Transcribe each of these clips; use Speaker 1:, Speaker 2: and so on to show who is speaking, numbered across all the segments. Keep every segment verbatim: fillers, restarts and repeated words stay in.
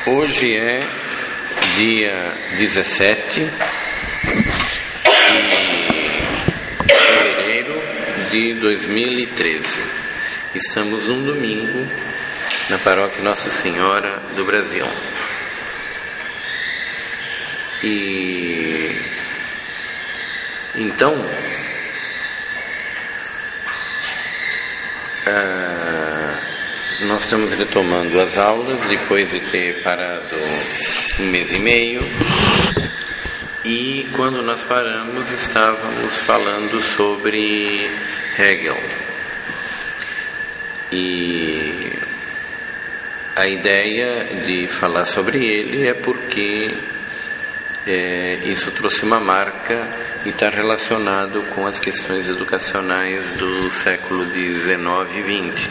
Speaker 1: Hoje é dia dezessete de fevereiro de dois mil e treze. Estamos num domingo na paróquia Nossa Senhora do Brasil. E então, ah, nós estamos retomando as aulas depois de ter parado um mês e meio, e quando nós paramos estávamos falando sobre Hegel. E a ideia de falar sobre ele é porque é, isso trouxe uma marca e está relacionado com as questões educacionais do século dezenove e vinte.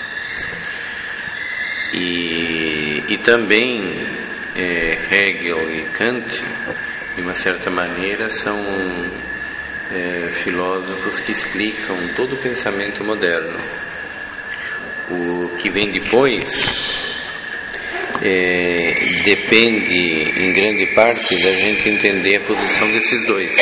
Speaker 1: E, e também é, Hegel e Kant, de uma certa maneira, são é, filósofos que explicam todo o pensamento moderno. O que vem depois é, depende, em grande parte, da gente entender a posição desses dois.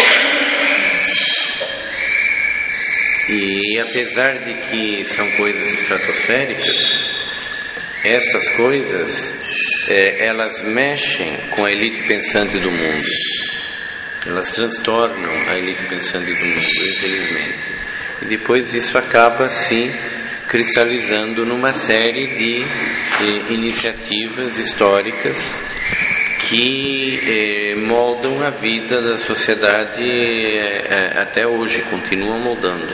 Speaker 1: E apesar de que são coisas estratosféricas, estas coisas, é, elas mexem com a elite pensante do mundo. Elas transtornam a elite pensante do mundo, infelizmente. E depois isso acaba, sim, cristalizando numa série de eh, iniciativas históricas que eh, moldam a vida da sociedade eh, até hoje, continuam moldando.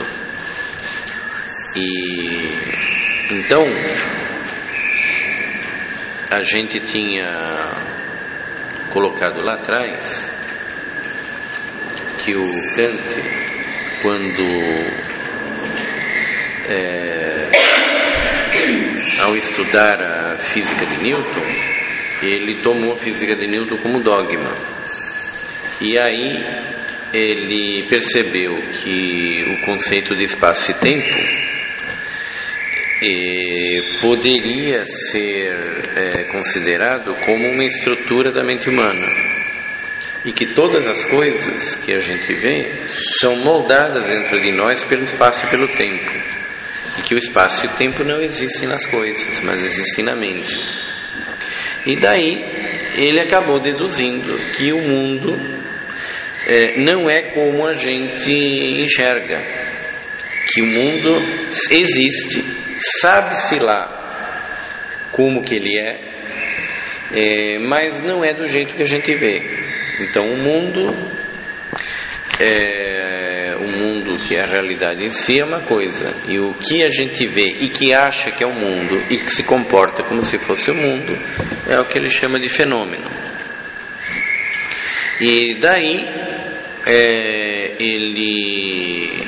Speaker 1: E então a gente tinha colocado lá atrás que o Kant, quando é, ao estudar a física de Newton, ele tomou a física de Newton como dogma. E aí ele percebeu que o conceito de espaço e tempo E poderia ser é, considerado como uma estrutura da mente humana, e que todas as coisas que a gente vê são moldadas dentro de nós pelo espaço e pelo tempo, e que o espaço e o tempo não existem nas coisas, mas existem na mente. E daí ele acabou deduzindo que o mundo é, não é como a gente enxerga, que o mundo existe, sabe-se lá como que ele é, é, mas não é do jeito que a gente vê. Então o mundo, é, o mundo que é a realidade em si é uma coisa, e o que a gente vê e que acha que é o mundo e que se comporta como se fosse o mundo é o que ele chama de fenômeno. E daí é, ele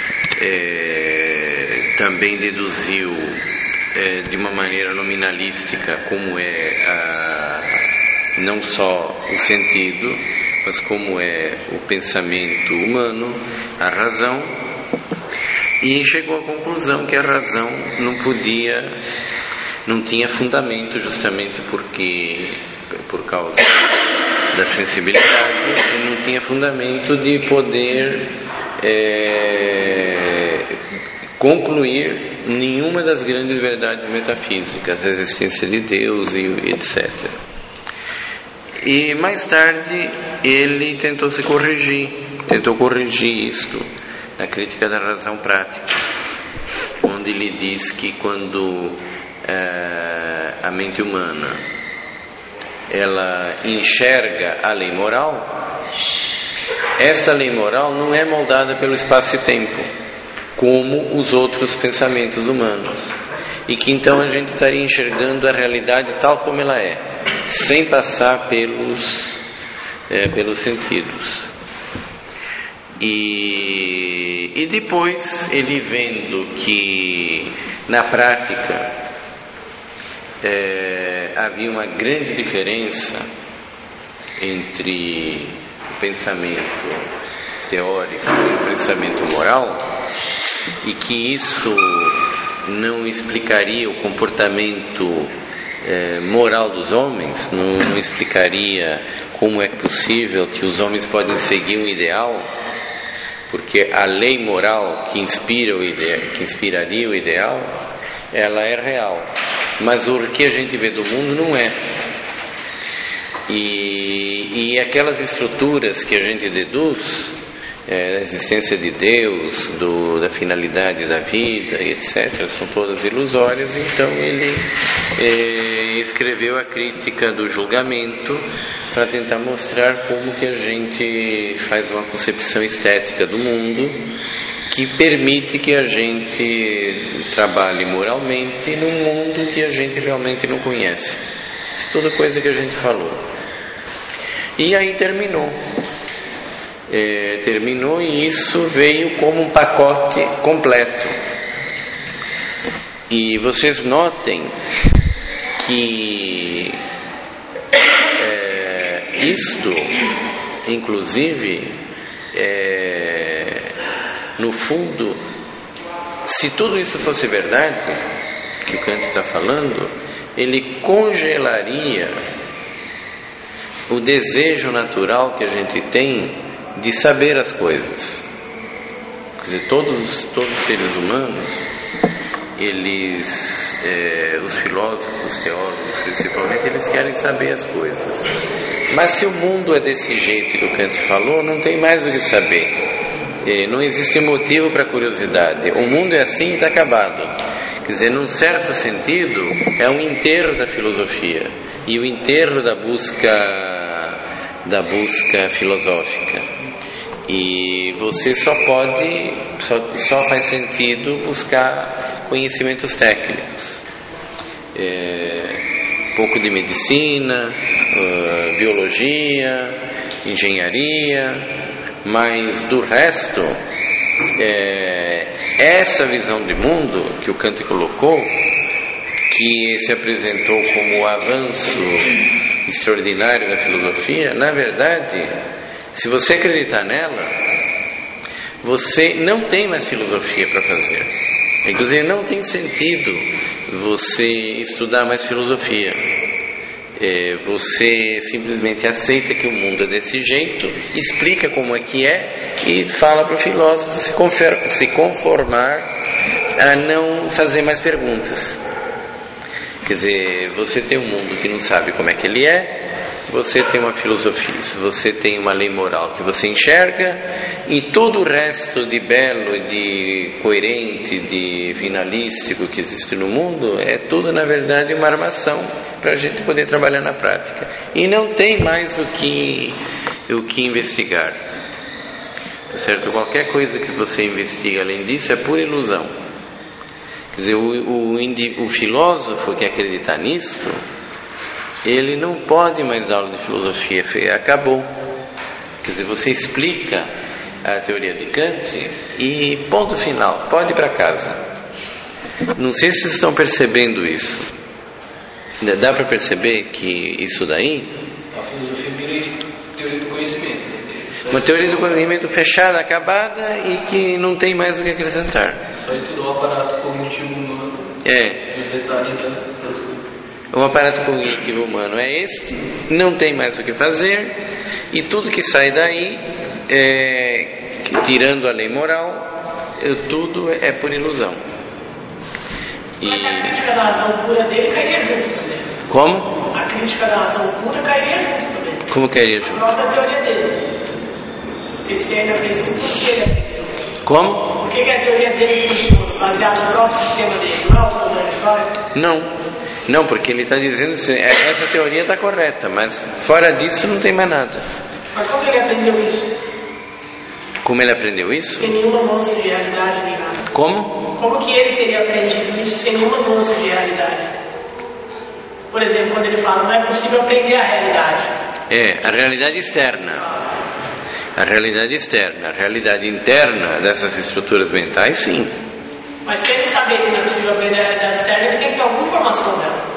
Speaker 1: é, também deduziu é, de uma maneira nominalística como é a, não só o sentido, mas como é o pensamento humano, a razão, e chegou à conclusão que a razão não podia, não tinha fundamento, justamente porque, por causa da sensibilidade, não tinha fundamento de poder é, concluir nenhuma das grandes verdades metafísicas, a existência de Deus e etcétera. E mais tarde ele tentou se corrigir, tentou corrigir isto na Crítica da Razão Prática, onde ele diz que quando é, a mente humana ela enxerga a lei moral, esta lei moral não é moldada pelo espaço e tempo, como os outros pensamentos humanos, e que então a gente estaria enxergando a realidade tal como ela é, sem passar pelos, é, pelos sentidos. E, e depois ele vendo que na prática é, havia uma grande diferença entre o pensamento teórico e o pensamento moral, e que isso não explicaria o comportamento é, moral dos homens, não, não explicaria como é possível que os homens podem seguir um ideal, porque a lei moral que inspira o ide- que inspiraria o ideal, ela é real, mas o que a gente vê do mundo não é. E, e aquelas estruturas que a gente deduz, é, a existência de Deus, do, da finalidade da vida, etcétera, são todas ilusórias. Então ele é, escreveu a crítica do julgamento para tentar mostrar como que a gente faz uma concepção estética do mundo que permite que a gente trabalhe moralmente num mundo que a gente realmente não conhece. Isso é toda coisa que a gente falou. E aí terminou. É, terminou e isso veio como um pacote completo. E vocês notem que é, isto, inclusive, é, no fundo, se tudo isso fosse verdade, que o Kant está falando, ele congelaria o desejo natural que a gente tem de saber as coisas. Quer dizer, todos, todos os seres humanos, eles, é, os filósofos, os teólogos principalmente, eles querem saber as coisas. Mas se o mundo é desse jeito que o Kant falou, não tem mais o que saber. É, não existe motivo para curiosidade. O mundo é assim e está acabado. Quer dizer, num certo sentido, é um enterro da filosofia e o enterro da busca, da busca filosófica. E você só pode, só, só faz sentido buscar conhecimentos técnicos. É, um pouco de medicina, uh, biologia, engenharia, mas do resto, é, essa visão de mundo que o Kant colocou, que se apresentou como o avanço extraordinário da filosofia, na verdade, se você acreditar nela, você não tem mais filosofia para fazer. Inclusive, não tem sentido você estudar mais filosofia. É, você simplesmente aceita que o mundo é desse jeito, explica como é que é e fala para o filósofo se, confer- se conformar a não fazer mais perguntas. Quer dizer, você tem um mundo que não sabe como é que ele é, você tem uma filosofia, você tem uma lei moral que você enxerga, e todo o resto de belo, de coerente, de finalístico que existe no mundo é tudo, na verdade, uma armação para a gente poder trabalhar na prática. E não tem mais o que, o que investigar. Certo? Qualquer coisa que você investiga além disso é pura ilusão. Quer dizer, o, o, o filósofo que acredita nisso, ele não pode mais dar aula de filosofia, acabou. Quer dizer, você explica a teoria de Kant e ponto final, pode ir para casa. Não sei se vocês estão percebendo isso. Dá para perceber que isso daí...
Speaker 2: A filosofia vira teoria do conhecimento.
Speaker 1: Uma teoria do conhecimento fechada, acabada e que não tem mais o que acrescentar.
Speaker 2: Só estudou o aparato cognitivo humano.
Speaker 1: É.
Speaker 2: Os detalhes das coisas.
Speaker 1: O aparato cognitivo humano é este, não tem mais o que fazer, e tudo que sai daí, é, tirando a lei moral, é, tudo é por ilusão. E...
Speaker 3: Mas a crítica da razão pura dele cairia junto também.
Speaker 1: Como?
Speaker 3: A crítica da razão pura cairia junto também.
Speaker 1: Como cairia junto?
Speaker 3: A própria teoria dele. Porque se ainda fez isso, por que ele aprendeu?
Speaker 1: Como?
Speaker 3: Por que, que a teoria dele funciona? Baseada no próprio sistema dele, não é o contraditório?
Speaker 1: Não. Não, porque ele está dizendo assim, essa teoria está correta, mas fora disso não tem mais nada.
Speaker 3: Mas como que ele aprendeu isso?
Speaker 1: Como ele aprendeu isso?
Speaker 3: Sem nenhuma nuance de realidade nem nada.
Speaker 1: Como?
Speaker 3: Como que ele teria aprendido isso sem nenhuma nuance de realidade? Por exemplo, quando ele fala, não é possível aprender a realidade.
Speaker 1: É, a realidade externa. A realidade externa. A realidade interna dessas estruturas mentais, sim.
Speaker 3: Mas para ele saber que não é possível aprender a realidade externa, ele tem que ter alguma informação dela.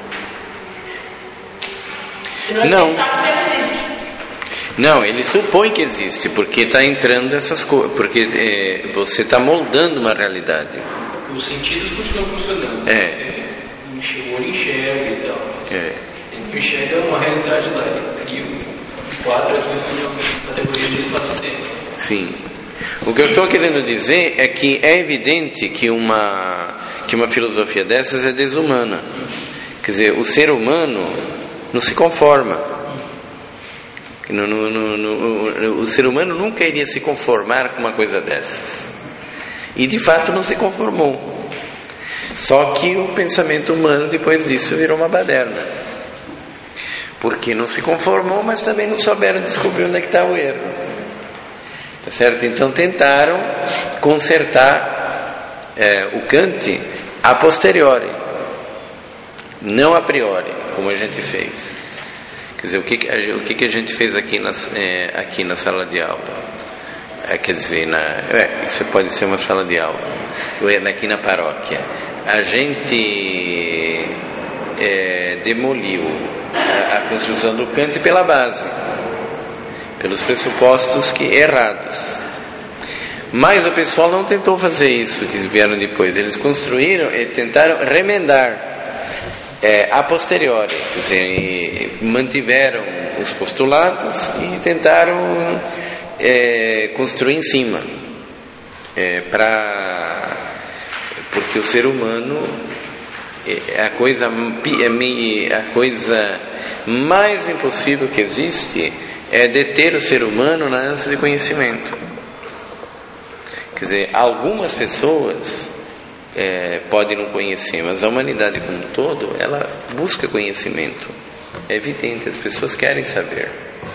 Speaker 3: Senão ele
Speaker 1: Não.
Speaker 3: nem sabe se ela existe.
Speaker 1: Não, ele supõe que existe, porque está entrando essas coisas, porque é, você está moldando uma realidade.
Speaker 2: Os sentidos continuam funcionando.
Speaker 1: É.
Speaker 2: o olho enxerga e tal.
Speaker 1: É.
Speaker 2: Ele enxerga uma realidade lá, ele cria um quadro aqui na categoria de espaço-tempo.
Speaker 1: Sim. O que eu estou querendo dizer é que é evidente que uma, que uma filosofia dessas é desumana. Quer dizer, o ser humano não se conforma. No, no, no, no, o ser humano nunca iria se conformar com uma coisa dessas. E de fato não se conformou. Só que o pensamento humano depois disso virou uma baderna. Porque não se conformou, mas também não souberam descobrir onde é que está o erro. Tá certo? Então tentaram consertar é, o Kant a posteriori, não a priori, como a gente fez. Quer dizer, o que, o que a gente fez aqui na, é, aqui na sala de aula? É, quer dizer, na, é, isso pode ser uma sala de aula, ou é aqui na paróquia. A gente é, demoliu a, a construção do Kant pela base, pelos pressupostos que, errados. Mas o pessoal não tentou fazer isso, que vieram depois. Eles construíram e tentaram remendar É, a posteriori, quer dizer, mantiveram os postulados e tentaram é, construir em cima, é, para, porque o ser humano, é, a coisa, é, a coisa mais impossível que existe é deter o ser humano na ânsia de conhecimento. Quer dizer, algumas pessoas É, pode não conhecer, mas a humanidade como um todo, ela busca conhecimento. É evidente, as pessoas querem saber.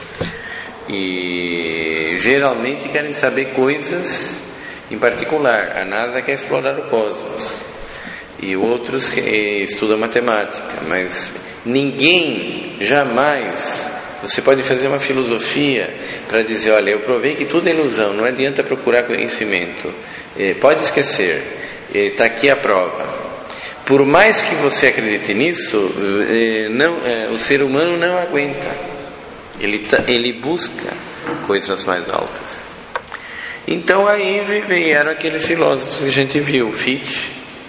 Speaker 1: E geralmente querem saber coisas em particular. A NASA quer explorar o cosmos. E outros que estudam matemática. Mas ninguém, jamais, você pode fazer uma filosofia para dizer, olha, eu provei que tudo é ilusão, não adianta procurar conhecimento. É, pode esquecer. Está aqui a prova. Por mais que você acredite nisso, não, o ser humano não aguenta. Ele, ele busca coisas mais altas. Então aí vieram aqueles filósofos que a gente viu, Fichte,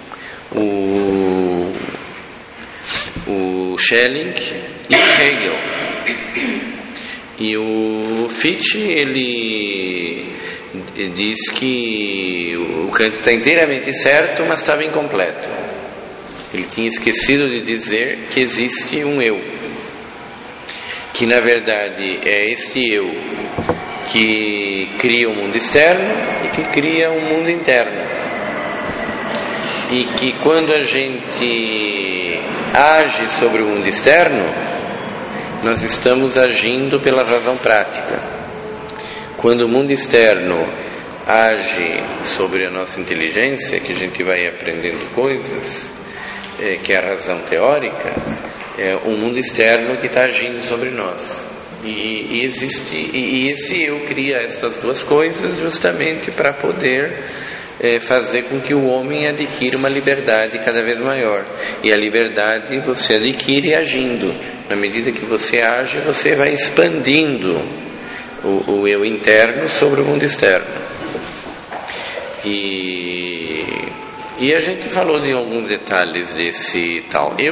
Speaker 1: o, o Schelling e o Hegel. E o Fichte, ele diz que o Kant está inteiramente certo, mas estava incompleto. Ele tinha esquecido de dizer que existe um eu, que na verdade é este eu que cria o mundo externo e que cria o mundo interno, e que quando a gente age sobre o mundo externo, nós estamos agindo pela razão prática. Quando o mundo externo age sobre a nossa inteligência, que a gente vai aprendendo coisas, é, que é a razão teórica, é o mundo externo que está agindo sobre nós. E, e existe, e, e esse eu cria estas duas coisas justamente para poder é, fazer com que o homem adquira uma liberdade cada vez maior. E a liberdade você adquire agindo. Na medida que você age, você vai expandindo O, o eu interno sobre o mundo externo. E, e a gente falou de alguns detalhes desse tal eu.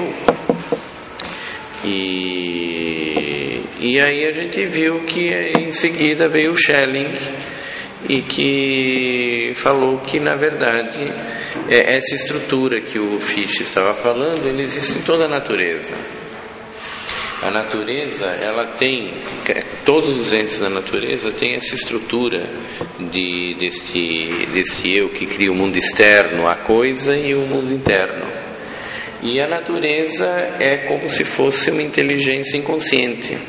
Speaker 1: E, e aí a gente viu que em seguida veio o Schelling e que falou que na verdade essa estrutura que o Fichte estava falando, ele existe em toda a natureza. A natureza, ela tem, todos os entes da natureza têm essa estrutura de, deste, deste eu que cria o mundo externo, a coisa, e o mundo interno. E a natureza é como se fosse uma inteligência inconsciente.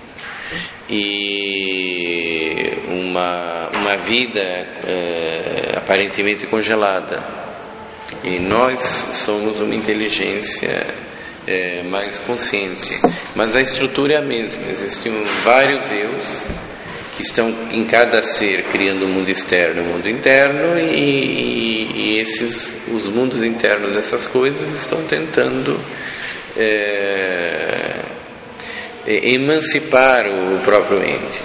Speaker 1: E uma, uma vida é, aparentemente congelada. E nós somos uma inteligência É, mais consciente, mas a estrutura é a mesma. Existem vários eus que estão em cada ser criando o um mundo externo e o um mundo interno, e, e, e esses, os mundos internos dessas coisas estão tentando é, emancipar o próprio ente.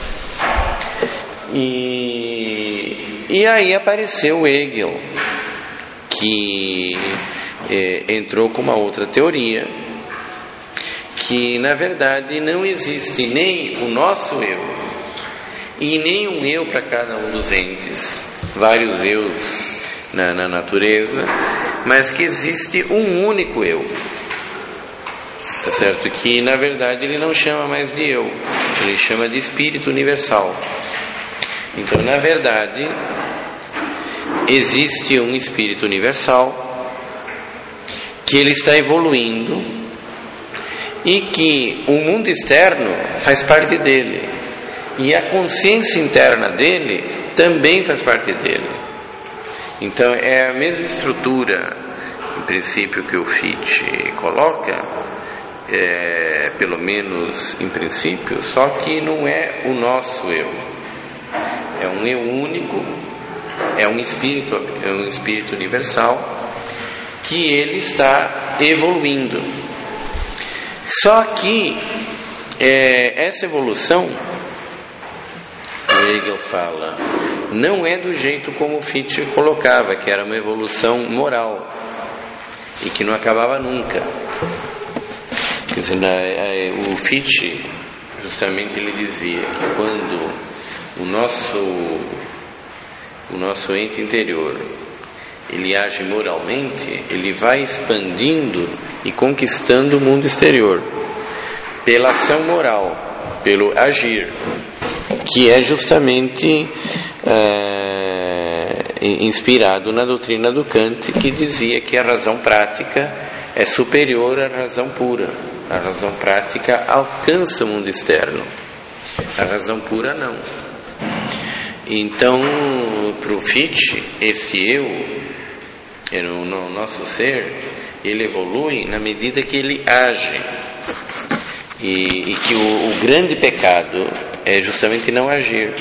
Speaker 1: E, e aí apareceu Hegel, que é, entrou com uma outra teoria, que na verdade não existe nem o nosso eu e nem um eu para cada um dos entes, vários eus na, na natureza, mas que existe um único eu, tá certo? Que na verdade ele não chama mais de eu, ele chama de espírito universal. Então, na verdade, existe um espírito universal que ele está evoluindo e que o mundo externo faz parte dele, e a consciência interna dele também faz parte dele. Então é a mesma estrutura, em princípio, que o Fichte coloca, é, pelo menos em princípio, só que não é o nosso eu, é um eu único, é um espírito, é um espírito universal que ele está evoluindo. Só que é, essa evolução, o Hegel fala, não é do jeito como o Fichte colocava, que era uma evolução moral e que não acabava nunca. Quer dizer, o Fichte justamente ele dizia que quando o nosso o nosso ente interior ele age moralmente, ele vai expandindo e conquistando o mundo exterior pela ação moral, pelo agir, que é justamente é, inspirado na doutrina do Kant, que dizia que a razão prática é superior à razão pura. A razão prática alcança o mundo externo, a razão pura não. Então, para o Fichte, esse eu, no nosso ser, ele evolui na medida que ele age, e, e que o, o grande pecado é justamente não agir.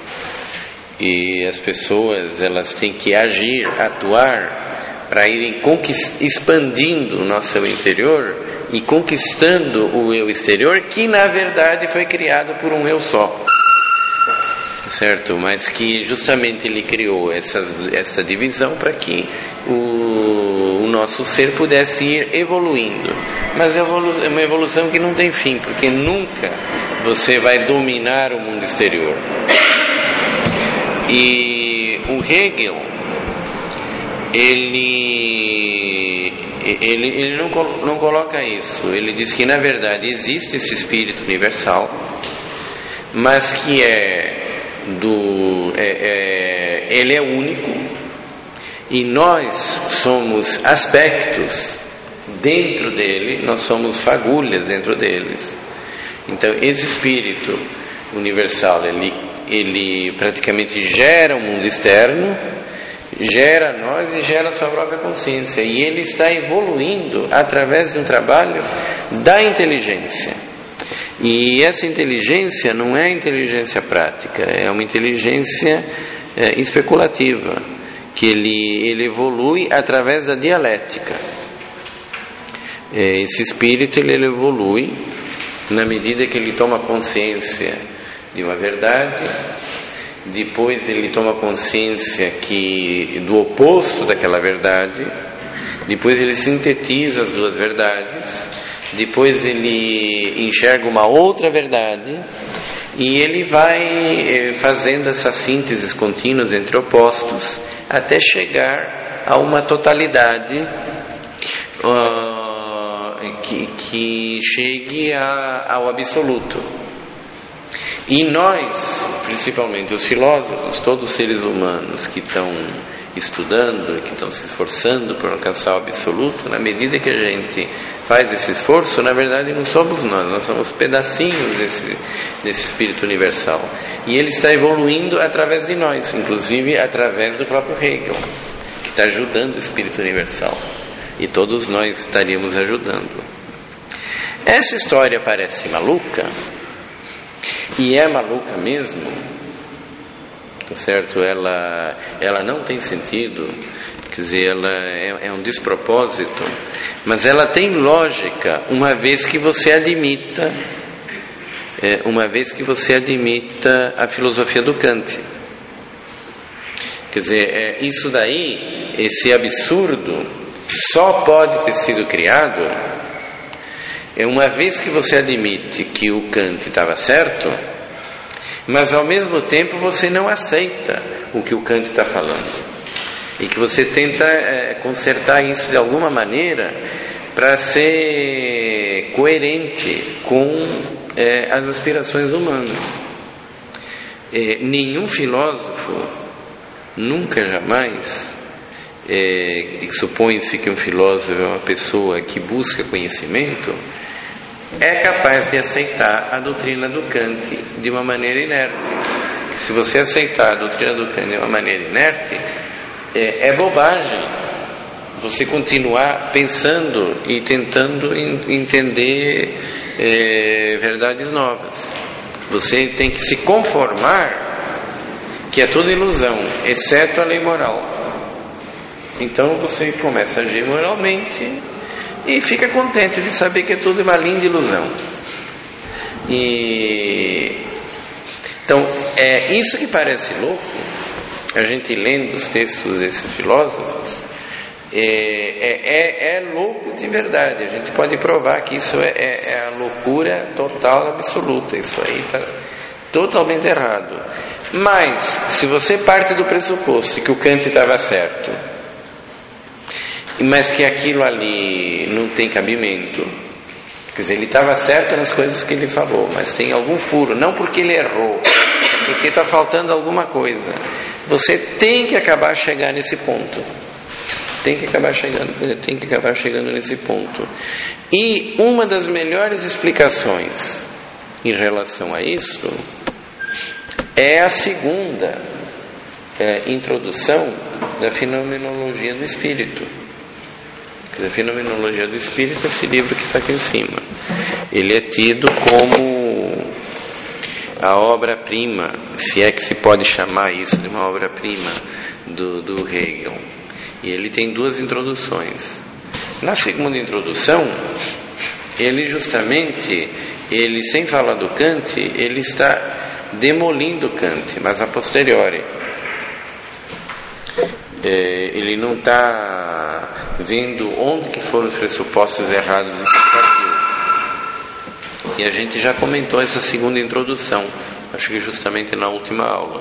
Speaker 1: E as pessoas, elas têm que agir, atuar, para irem expandindo o nosso eu interior e conquistando o eu exterior, que na verdade foi criado por um eu só, certo? Mas que justamente ele criou essas, essa divisão para que o, o nosso ser pudesse ir evoluindo. Mas é uma evolução que não tem fim, porque nunca você vai dominar o mundo exterior. E o Hegel, ele, ele, ele não, não coloca isso. Ele diz que na verdade existe esse espírito universal, mas que é do é, é, ele é único, e nós somos aspectos dentro dele, nós somos fagulhas dentro deles. Então esse espírito universal, ele, ele praticamente gera o mundo externo, gera nós e gera a sua própria consciência, e ele está evoluindo através de um trabalho da inteligência. E essa inteligência não é inteligência prática, é uma inteligência é, especulativa, que ele, ele evolui através da dialética. É, esse espírito ele evolui na medida que ele toma consciência de uma verdade, depois ele toma consciência que, do oposto daquela verdade, depois ele sintetiza as duas verdades, depois ele enxerga uma outra verdade, e ele vai fazendo essas sínteses contínuas entre opostos até chegar a uma totalidade uh, que, que chegue a, ao absoluto. E nós, principalmente os filósofos, todos os seres humanos que estão estudando, que estão se esforçando por alcançar o absoluto, na medida que a gente faz esse esforço, na verdade não somos nós, nós somos pedacinhos desse, desse espírito universal, e ele está evoluindo através de nós, inclusive através do próprio Hegel, que está ajudando o espírito universal, e todos nós estaríamos ajudando. Essa história parece maluca, e é maluca mesmo, tá certo? Ela, ela não tem sentido, quer dizer, ela é, é um despropósito, mas ela tem lógica uma vez que você admita, é, uma vez que você admita a filosofia do Kant. Quer dizer, é, isso daí, esse absurdo, só pode ter sido criado é uma vez que você admite que o Kant estava certo, mas ao mesmo tempo você não aceita o que o Kant está falando. E que você tenta é, consertar isso de alguma maneira para ser coerente com é, as aspirações humanas. É, nenhum filósofo, nunca, jamais, é, supõe-se que um filósofo é uma pessoa que busca conhecimento, é capaz de aceitar a doutrina do Kant de uma maneira inerte. Se você aceitar a doutrina do Kant de uma maneira inerte, É, é bobagem você continuar pensando e tentando entender é, verdades novas. Você tem que se conformar que é tudo ilusão, exceto a lei moral. Então você começa a agir moralmente e fica contente de saber que é tudo uma linda ilusão. E então é isso que parece louco. A gente lendo os textos desses filósofos, é, é, é louco de verdade. A gente pode provar que isso é, é, é a loucura total, absoluta. Isso aí está totalmente errado. Mas, se você parte do pressuposto que o Kant estava certo, mas que aquilo ali não tem cabimento, quer dizer, ele estava certo nas coisas que ele falou, mas tem algum furo, não porque ele errou, porque está faltando alguma coisa. Você tem que acabar chegando nesse ponto. Tem que acabar chegando, tem que acabar chegando nesse ponto. E uma das melhores explicações em relação a isso é a segunda é, introdução da Fenomenologia do Espírito. A Fenomenologia do Espírito é esse livro que está aqui em cima. Ele é tido como a obra-prima, se é que se pode chamar isso de uma obra-prima do, do Hegel. E ele tem duas introduções. Na segunda introdução, ele justamente, ele sem falar do Kant, ele está demolindo Kant, mas a posteriori. É, ele não está vendo onde que foram os pressupostos errados em que partiu. E a gente já comentou essa segunda introdução, acho que justamente na última aula.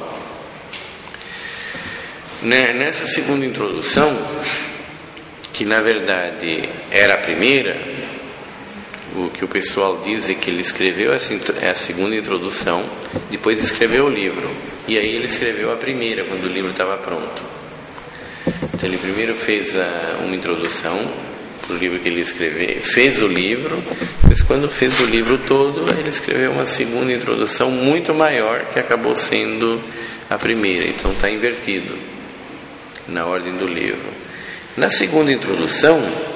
Speaker 1: Nessa segunda introdução, que na verdade era a primeira, o que o pessoal diz é que ele escreveu essa, é a segunda introdução, depois escreveu o livro, e aí ele escreveu a primeira, quando o livro estava pronto. Então ele primeiro fez a, uma introdução para o livro que ele escreveu, fez o livro, mas quando fez o livro todo, ele escreveu uma segunda introdução muito maior, que acabou sendo a primeira. Então está invertido na ordem do livro. Na segunda introdução,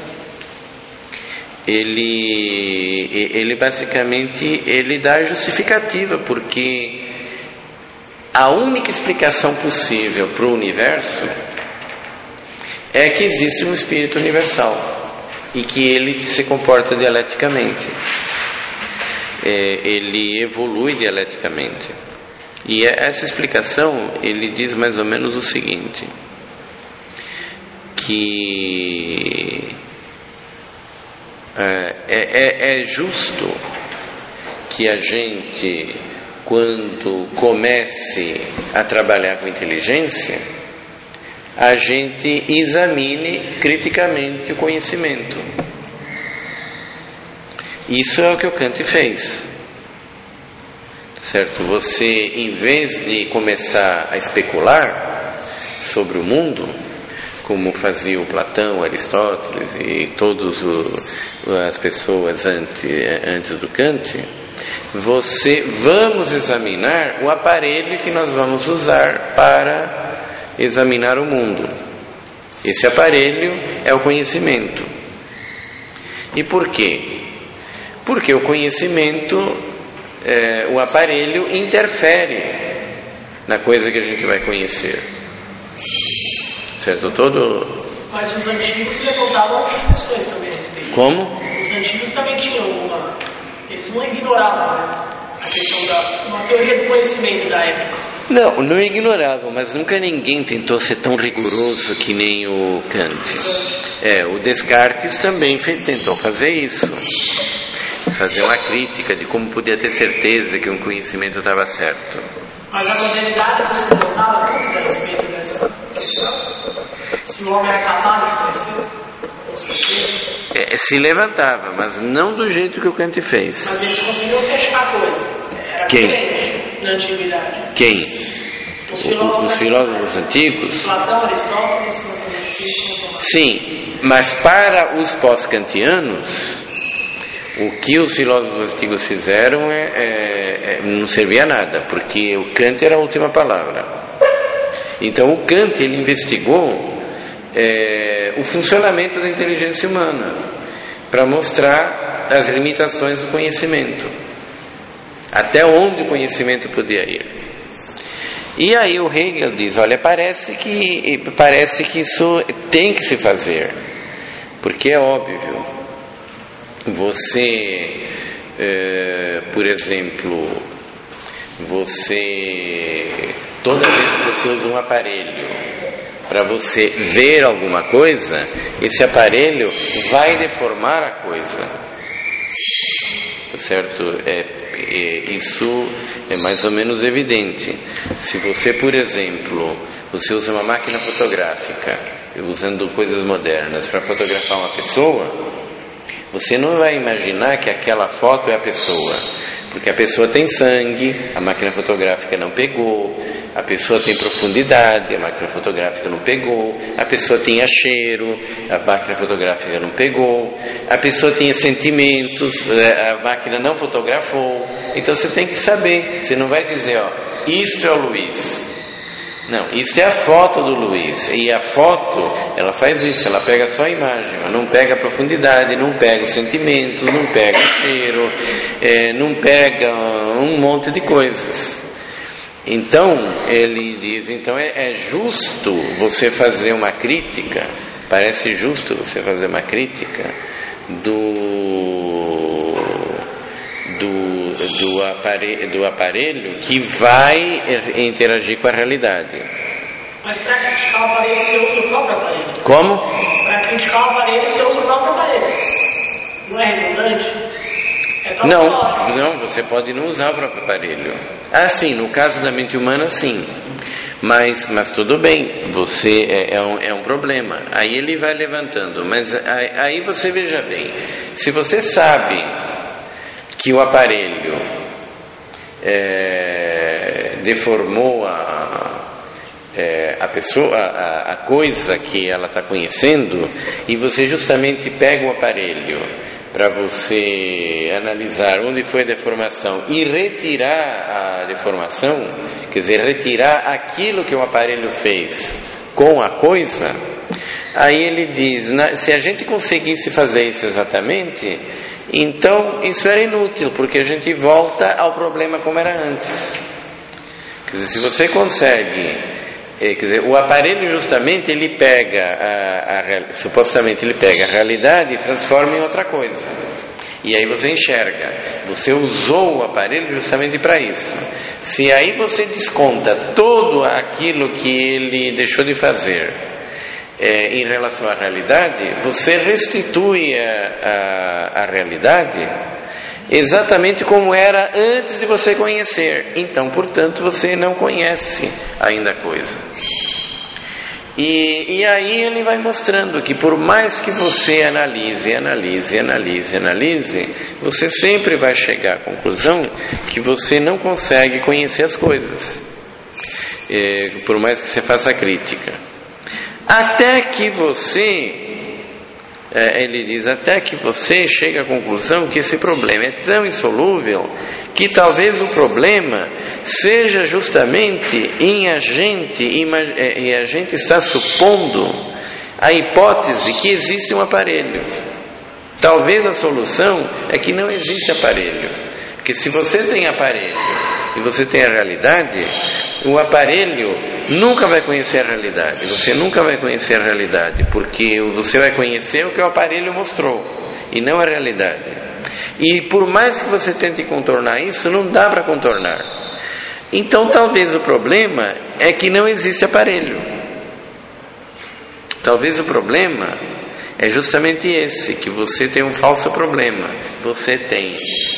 Speaker 1: ele, ele basicamente ele dá a justificativa, porque a única explicação possível para o universo é que existe um espírito universal e que ele se comporta dialeticamente, é, ele evolui dialeticamente. E essa explicação, ele diz mais ou menos o seguinte, que é, é, é justo que a gente, quando comece a trabalhar com inteligência, a gente examine criticamente o conhecimento. Isso é o que o Kant fez, certo? Você, em vez de começar a especular sobre o mundo, como fazia o Platão, Aristóteles e todas as pessoas antes, antes do Kant, você, vamos examinar o aparelho que nós vamos usar para examinar o mundo. Esse aparelho é o conhecimento. E por quê? Porque o conhecimento, é, o aparelho interfere na coisa que a gente vai conhecer. Certo? Todo...
Speaker 3: Mas os antigos levantavam outras questões também a respeito.
Speaker 1: Como?
Speaker 3: Os antigos também tinham uma... Eles não ignoravam, né, a questão da, uma teoria do conhecimento da época.
Speaker 1: Não, não ignoravam, mas nunca ninguém tentou ser tão rigoroso que nem o Kant. É, o Descartes também fez, tentou fazer isso. Fazer uma crítica de como podia ter certeza que um conhecimento estava certo.
Speaker 3: Mas a modernidade você não fala muito a respeito dessa questão? Se o homem é capaz de conhecer?
Speaker 1: É, se levantava, mas não do jeito que o Kant fez.
Speaker 3: Mas eles conseguiram fechar a coisa. Era
Speaker 1: Quem?
Speaker 3: diferente na antiguidade.
Speaker 1: Quem?
Speaker 3: Os
Speaker 1: filósofos, os filósofos antigos?
Speaker 3: Platão, Aristóteles, não tem.
Speaker 1: Sim, mas para os pós-kantianos, o que os filósofos antigos fizeram é, é, é, não servia a nada, porque o Kant era a última palavra. Então o Kant ele investigou É, o funcionamento da inteligência humana para mostrar as limitações do conhecimento, até onde o conhecimento podia ir. E aí o Hegel diz, olha, parece que, parece que isso tem que se fazer, porque é óbvio, você, é, por exemplo, você, toda vez que você usa um aparelho para você ver alguma coisa, esse aparelho vai deformar a coisa, tá certo? É, é, isso é mais ou menos evidente. Se você, por exemplo, você usa uma máquina fotográfica, usando coisas modernas para fotografar uma pessoa, você não vai imaginar que aquela foto é a pessoa, porque a pessoa tem sangue, a máquina fotográfica não pegou, a pessoa tem profundidade, a máquina fotográfica não pegou, a pessoa tinha cheiro, a máquina fotográfica não pegou, a pessoa tinha sentimentos, a máquina não fotografou. Então você tem que saber, você não vai dizer, ó, isto é o Luiz. Não, isto é a foto do Luiz. E a foto, ela faz isso, ela pega só a imagem, ela não pega a profundidade, não pega os sentimentos, não pega o cheiro, é, não pega um monte de coisas. Então, ele diz, então é, é justo você fazer uma crítica, parece justo você fazer uma crítica do, do, do, aparelho, do aparelho que vai interagir com a realidade.
Speaker 3: Mas para criticar o aparelho, você usa o próprio aparelho.
Speaker 1: Como?
Speaker 3: Para criticar o aparelho, você usa o próprio aparelho. Não é redundante? É
Speaker 1: não, não, você pode não usar o próprio aparelho. Ah, sim, no caso da mente humana, sim. Mas, mas tudo bem, você é, é, um, é um problema. Aí ele vai levantando. Mas aí, aí você veja bem, se você sabe que o aparelho é, deformou a, é, a pessoa, a, a coisa que ela está conhecendo, e você justamente pega o aparelho para você analisar onde foi a deformação e retirar a deformação, quer dizer, retirar aquilo que o aparelho fez com a coisa, aí ele diz, se a gente conseguisse fazer isso exatamente, então isso era inútil, porque a gente volta ao problema como era antes. Quer dizer, se você consegue... É, quer dizer, o aparelho justamente ele pega a, a, supostamente ele pega a realidade e transforma em outra coisa, e aí você enxerga, você usou o aparelho justamente para isso. Se aí você desconta todo aquilo que ele deixou de fazer é, em relação à realidade, você restitui a, a, a realidade exatamente como era antes de você conhecer. Então, portanto, você não conhece ainda a coisa. E, e aí ele vai mostrando que por mais que você analise, analise, analise, analise, você sempre vai chegar à conclusão que você não consegue conhecer as coisas, é, por mais que você faça crítica. Até que você... ele diz, até que você chega à conclusão que esse problema é tão insolúvel que talvez o problema seja justamente em a gente, em a gente está supondo a hipótese que existe um aparelho. Talvez a solução é que não existe aparelho, porque se você tem aparelho e você tem a realidade, o aparelho nunca vai conhecer a realidade, você nunca vai conhecer a realidade, porque você vai conhecer o que o aparelho mostrou, e não a realidade. E por mais que você tente contornar isso, não dá para contornar. Então talvez o problema é que não existe aparelho. Talvez o problema é justamente esse, que você tem um falso problema. Você tem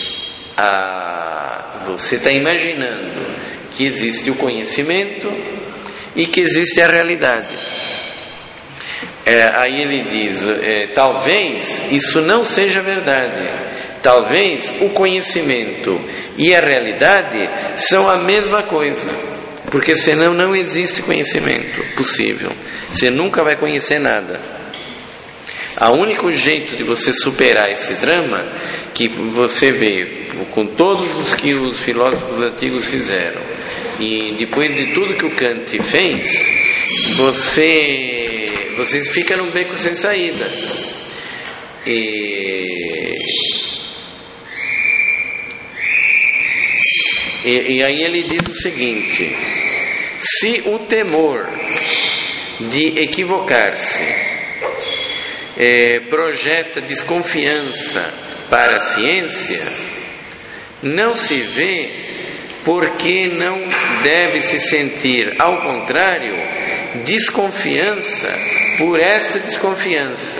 Speaker 1: a, você está imaginando que existe o conhecimento e que existe a realidade. É, aí ele diz, é, talvez isso não seja verdade. Talvez o conhecimento e a realidade são a mesma coisa, porque senão não existe conhecimento possível. Você nunca vai conhecer nada. O único jeito de você superar esse drama, que você vê com todos os que os filósofos antigos fizeram, e depois de tudo que o Kant fez, você, você fica num beco sem saída. E, e, e aí ele diz o seguinte: se o temor de equivocar-se é, projeta desconfiança para a ciência, não se vê porque não deve se sentir, ao contrário, desconfiança por esta desconfiança,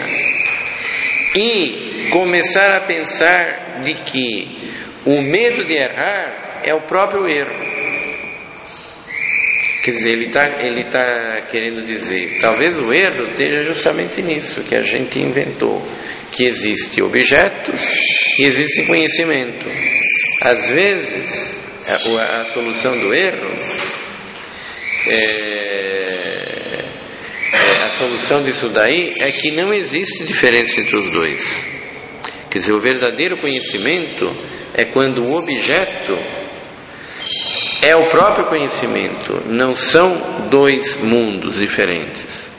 Speaker 1: e começar a pensar de que o medo de errar é o próprio erro. Quer dizer, ele está ele tá querendo dizer, talvez o erro esteja justamente nisso, que a gente inventou, que existe objetos e existe conhecimento. Às vezes, a, a solução do erro, é, é, a solução disso daí é que não existe diferença entre os dois. Quer dizer, o verdadeiro conhecimento é quando o objeto é o próprio conhecimento, não são dois mundos diferentes.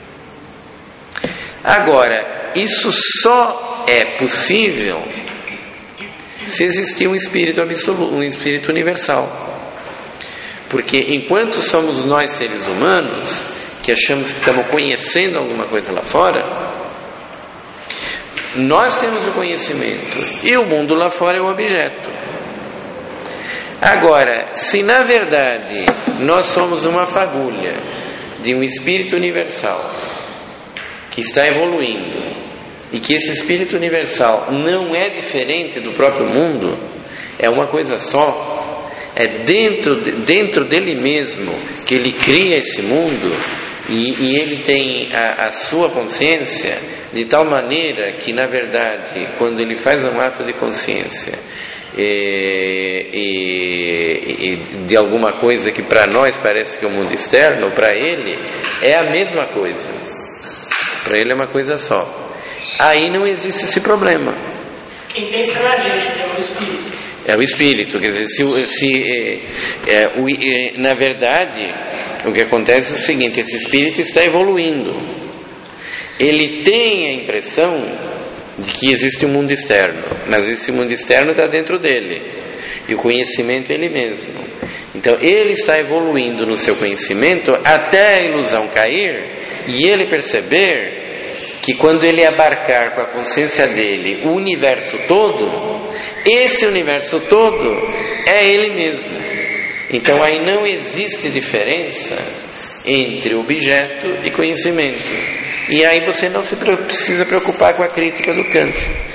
Speaker 1: Agora, isso só é possível se existir um espírito absoluto, um espírito universal. Porque enquanto somos nós seres humanos, que achamos que estamos conhecendo alguma coisa lá fora, nós temos o conhecimento e o mundo lá fora é o objeto. Agora, se na verdade nós somos uma fagulha de um espírito universal que está evoluindo, e que esse espírito universal não é diferente do próprio mundo, é uma coisa só, é dentro, dentro dele mesmo que ele cria esse mundo, e, e ele tem a, a sua consciência de tal maneira que, na verdade, quando ele faz um ato de consciência e, e, e de alguma coisa que para nós parece que é o mundo externo, para ele é a mesma coisa, para ele é uma coisa só. Aí não existe esse problema.
Speaker 3: Quem pensa na gente é o espírito.
Speaker 1: É o espírito, quer dizer, se, se é, é, o, é, na verdade, o que acontece é o seguinte: esse espírito está evoluindo. Ele tem a impressão de que existe um mundo externo, mas esse mundo externo está dentro dele, e o conhecimento é ele mesmo. Então ele está evoluindo no seu conhecimento até a ilusão cair e ele perceber que quando ele abarcar com a consciência dele o universo todo, esse universo todo é ele mesmo. Então aí não existe diferença entre objeto e conhecimento. E aí você não se precisa preocupar com a crítica do Kant.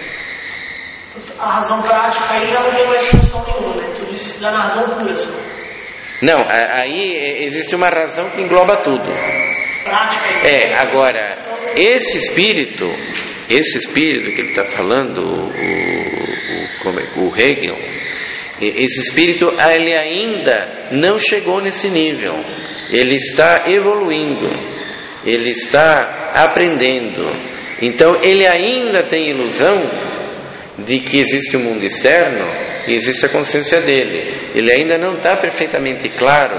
Speaker 3: A razão prática aí já não tem mais função nenhuma, né? Tudo isso se dá na razão pura só.
Speaker 1: Não, aí existe uma razão que engloba tudo.
Speaker 3: Prática aí.
Speaker 1: É, agora, esse espírito, esse espírito que ele está falando, o, o, o Hegel, esse espírito, ele ainda não chegou nesse nível. Ele está evoluindo, ele está aprendendo. Então, ele ainda tem ilusão de que existe o mundo externo e existe a consciência dele. Ele ainda não está perfeitamente claro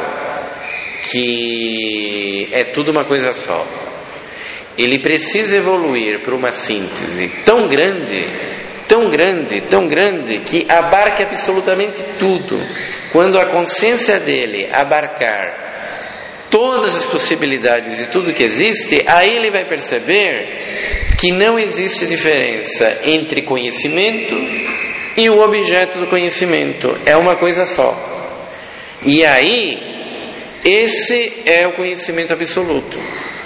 Speaker 1: que é tudo uma coisa só. Ele precisa evoluir para uma síntese tão grande, tão grande, tão grande, que abarque absolutamente tudo. Quando a consciência dele abarcar todas as possibilidades de tudo que existe, aí ele vai perceber que não existe diferença entre conhecimento e o objeto do conhecimento. É uma coisa só. E aí, esse é o conhecimento absoluto.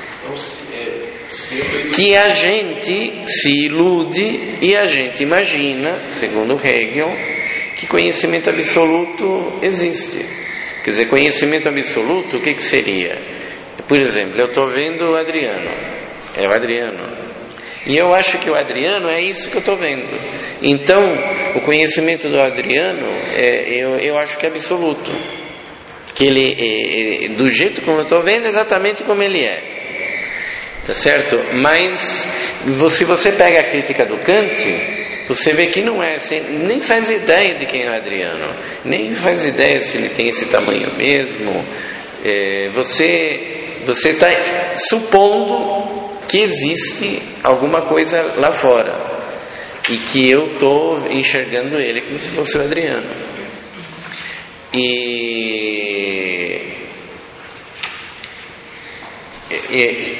Speaker 1: Que a gente se ilude e a gente imagina, segundo Hegel, que conhecimento absoluto existe. Quer dizer, conhecimento absoluto, o que, que seria? Por exemplo, eu estou vendo o Adriano. É o Adriano. E eu acho que o Adriano é isso que eu estou vendo. Então, o conhecimento do Adriano, é, eu, eu acho que é absoluto. Que ele, é, é, do jeito como eu estou vendo, exatamente como ele é. Tá certo? Mas, se você pega a crítica do Kant, você vê que não é assim, nem faz ideia de quem é o Adriano, nem faz ideia se ele tem esse tamanho mesmo. É, você você está supondo que existe alguma coisa lá fora e que eu estou enxergando ele como se fosse o Adriano. E, e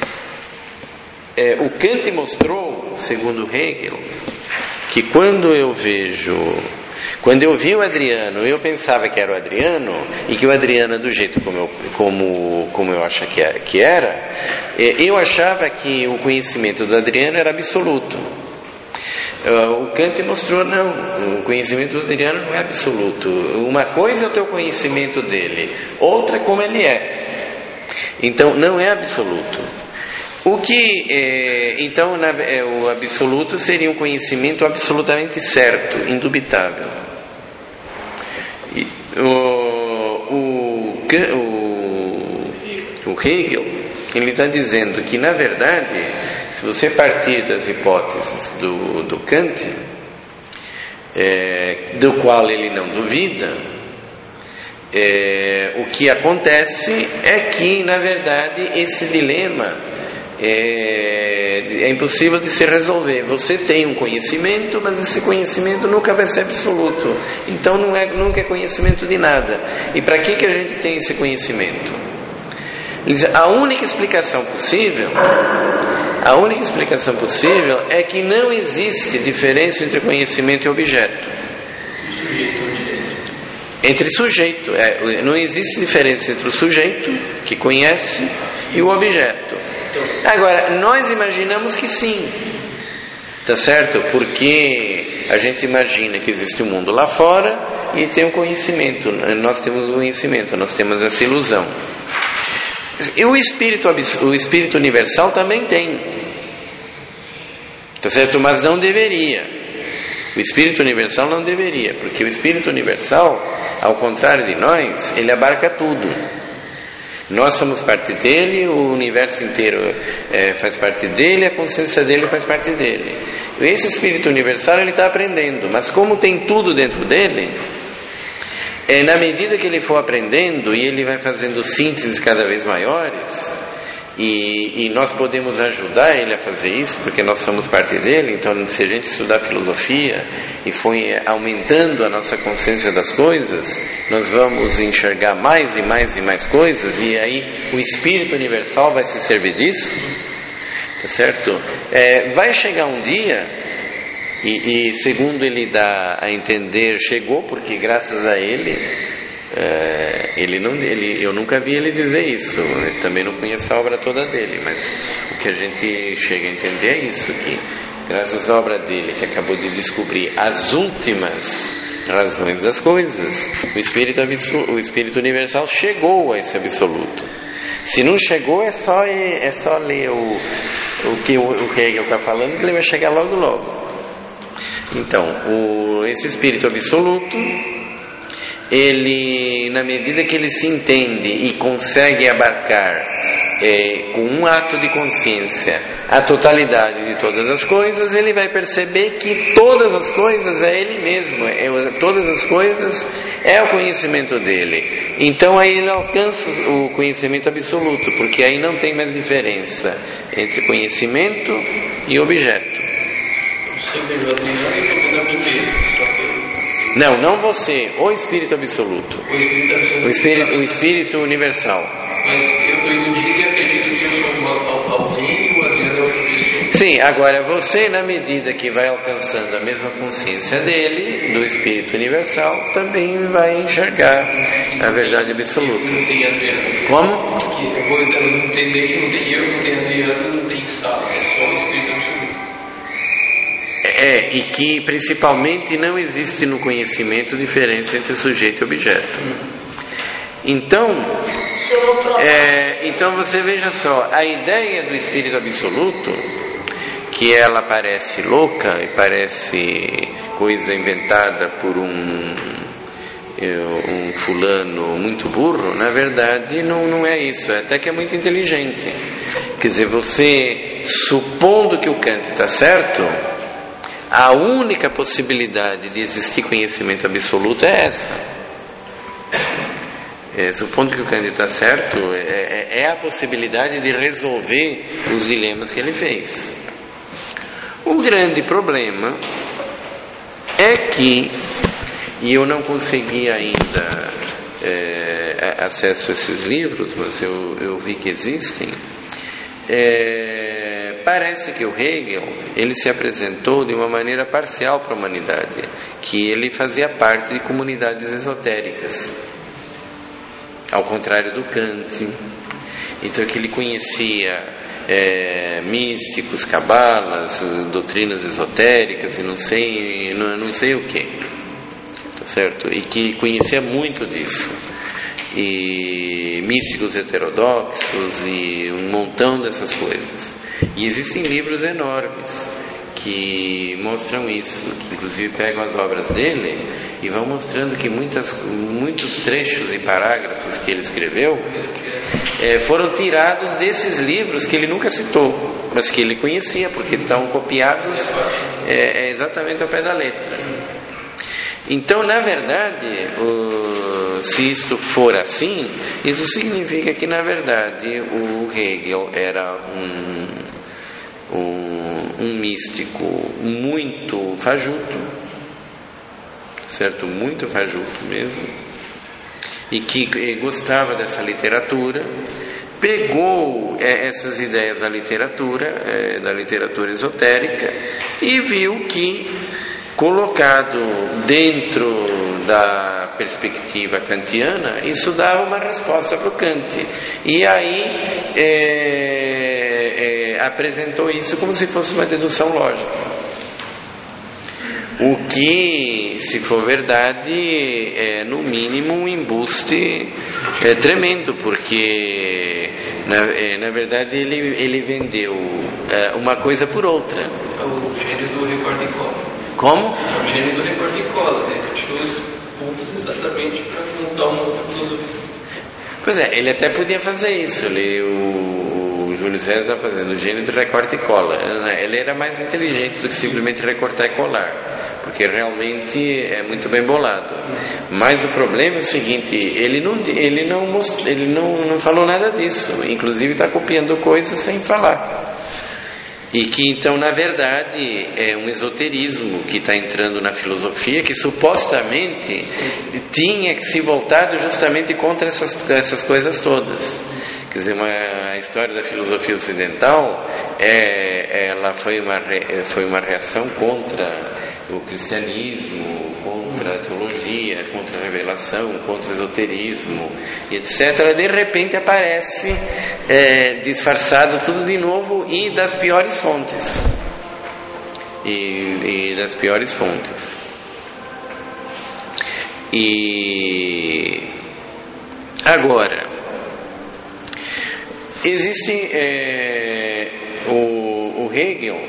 Speaker 1: é, o Kant mostrou, segundo Hegel, que quando eu vejo, quando eu vi o Adriano, eu pensava que era o Adriano, e que o Adriano, do jeito como eu, como, como eu acho que era, eu achava que o conhecimento do Adriano era absoluto. O Kant mostrou, não, o conhecimento do Adriano não é absoluto. Uma coisa é o teu conhecimento dele, outra é como ele é. Então, não é absoluto. O que, é, então, na, é, o absoluto seria um conhecimento absolutamente certo, indubitável. E, o, o, o, o Hegel, ele está dizendo que, na verdade, se você partir das hipóteses do, do Kant, é, do qual ele não duvida, é, o que acontece é que, na verdade, esse dilema É, é impossível de se resolver. Você tem um conhecimento, mas esse conhecimento nunca vai ser absoluto. Então não é, nunca é conhecimento de nada. E para que, que a gente tem esse conhecimento? Ele diz, a única explicação possível, a única explicação possível é que não existe diferença entre conhecimento e objeto. Entre sujeito, é, não existe diferença entre o sujeito que conhece e o objeto. Agora, nós imaginamos que sim, tá certo? Porque a gente imagina que existe um mundo lá fora e tem um conhecimento, nós temos um conhecimento, nós temos essa ilusão. E o espírito, o espírito universal também tem, tá certo? Mas não deveria. O espírito universal não deveria, porque o espírito universal, ao contrário de nós, ele abarca tudo. Nós somos parte dele, o universo inteiro é, faz parte dele, a consciência dele faz parte dele. Esse espírito universal ele está aprendendo, mas como tem tudo dentro dele, é, na medida que ele for aprendendo e ele vai fazendo sínteses cada vez maiores, e, e nós podemos ajudar ele a fazer isso, porque nós somos parte dele. Então, se a gente estudar filosofia e for aumentando a nossa consciência das coisas, nós vamos enxergar mais e mais e mais coisas, e aí o Espírito Universal vai se servir disso, tá certo? É, vai chegar um dia, e, e segundo ele dá a entender, chegou, porque graças a ele, É, ele não, ele, eu nunca vi ele dizer isso, eu também não conheço a obra toda dele, mas o que a gente chega a entender é isso, que graças à obra dele, que acabou de descobrir as últimas razões das coisas, o Espírito, o Espírito Universal chegou a esse absoluto. Se não chegou, é só, é só ler o, o que o, o Hegel está falando, que ele vai chegar logo logo. Então, o, esse Espírito absoluto, ele, na medida que ele se entende e consegue abarcar é, com um ato de consciência a totalidade de todas as coisas, ele vai perceber que todas as coisas é ele mesmo, é, todas as coisas é o conhecimento dele. Então aí ele alcança o conhecimento absoluto, porque aí não tem mais diferença entre conhecimento e objeto. Não, não você, o Espírito Absoluto.
Speaker 2: O Espírito Absoluto.
Speaker 1: O Espírito, o Espírito Universal.
Speaker 2: Mas eu estou indo dizer que acredito que eu sou alguém e o Adriano é outra pessoa.
Speaker 1: Sim, agora você, na medida que vai alcançando a mesma consciência dele, do Espírito Universal, também vai enxergar a verdade absoluta.
Speaker 2: Não tem Adriano.
Speaker 1: Como?
Speaker 2: Que eu vou entender que não tem eu, não tem Adriano, não tem Sá, é só o Espírito Absoluto.
Speaker 1: É, e que principalmente não existe no conhecimento diferença entre sujeito e objeto. Então, é, então você veja só, a ideia do Espírito Absoluto, que ela parece louca e parece coisa inventada por um, um fulano muito burro, na verdade não, não é isso, até que é muito inteligente. Quer dizer, você, supondo que o Kant está certo, a única possibilidade de existir conhecimento absoluto é essa. É, supondo que o Kant está certo, é, é a possibilidade de resolver os dilemas que ele fez. O grande problema é que, e eu não consegui ainda é, acesso a esses livros, mas eu, eu vi que existem, é, parece que o Hegel, ele se apresentou de uma maneira parcial para a humanidade, que ele fazia parte de comunidades esotéricas, ao contrário do Kant. Então que ele conhecia é, místicos, cabalas, doutrinas esotéricas e não sei, não, não sei o que, tá certo? E que conhecia muito disso, e místicos heterodoxos e um montão dessas coisas. E existem livros enormes que mostram isso, que inclusive pegam as obras dele e vão mostrando que muitas, muitos trechos e parágrafos que ele escreveu é, foram tirados desses livros que ele nunca citou, mas que ele conhecia, porque estão copiados é, é exatamente ao pé da letra. Então, na verdade, o, se isto for assim, isso significa que, na verdade, o Hegel era um Um, um místico muito fajuto, certo? Muito fajuto mesmo, e que e gostava dessa literatura, pegou é, essas ideias da literatura, é, da literatura esotérica, e viu que, colocado dentro da perspectiva kantiana, isso dava uma resposta para o Kant. E aí é, é, apresentou isso como se fosse uma dedução lógica. O que, se for verdade, é no mínimo um embuste é, tremendo, porque na, é, na verdade ele, ele vendeu é, uma coisa por outra.
Speaker 2: É o gênio do recorte e cola.
Speaker 1: Como?
Speaker 2: É o gênio do recorte e cola, né? Tirou os pontos exatamente para montar uma outra filosofia.
Speaker 1: Pois é, ele até podia fazer isso. Ele, o, o Júlio César está fazendo o gênio do recorte e cola. Ele era mais inteligente do que simplesmente recortar e colar, porque realmente é muito bem bolado. Mas o problema é o seguinte: ele não, ele não, most, ele não, não falou nada disso. Inclusive está copiando coisas sem falar. E que então, na verdade, é um esoterismo que está entrando na filosofia, que supostamente tinha que se voltado justamente contra essas, essas coisas todas. Quer dizer, uma, a história da filosofia ocidental é, ela foi uma, foi uma reação contra o cristianismo, contra a teologia, contra a revelação, contra o esoterismo, etcétera. De repente aparece é, disfarçado tudo de novo e das piores fontes. E, e das piores fontes. E agora, existe é, o, o Hegel,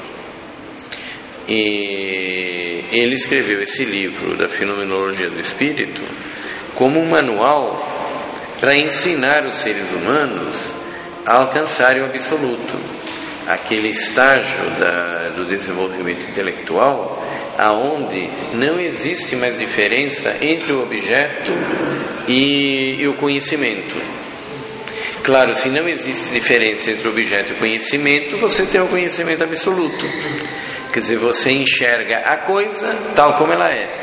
Speaker 1: e ele escreveu esse livro da Fenomenologia do Espírito como um manual para ensinar os seres humanos a alcançarem o absoluto, aquele estágio da, do desenvolvimento intelectual aonde não existe mais diferença entre o objeto e, e o conhecimento. Claro, se não existe diferença entre o objeto e o conhecimento, você tem o conhecimento absoluto. Quer dizer, você enxerga a coisa tal como ela é.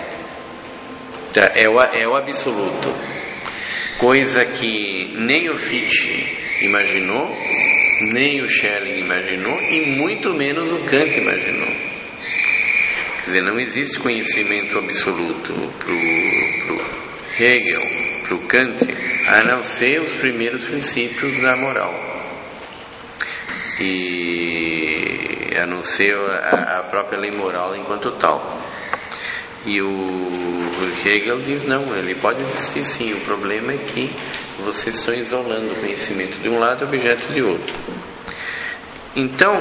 Speaker 1: É o, é o absoluto. Coisa que nem o Fichte imaginou nem o Schelling imaginou e muito menos o Kant imaginou. Quer dizer, não existe conhecimento absoluto para o Hegel, para o Kant, a não ser os primeiros princípios da moral. E a não ser a, a própria lei moral enquanto tal. E o Hegel diz não, ele pode existir sim, o problema é que vocês estão isolando o conhecimento de um lado e o objeto de outro. Então,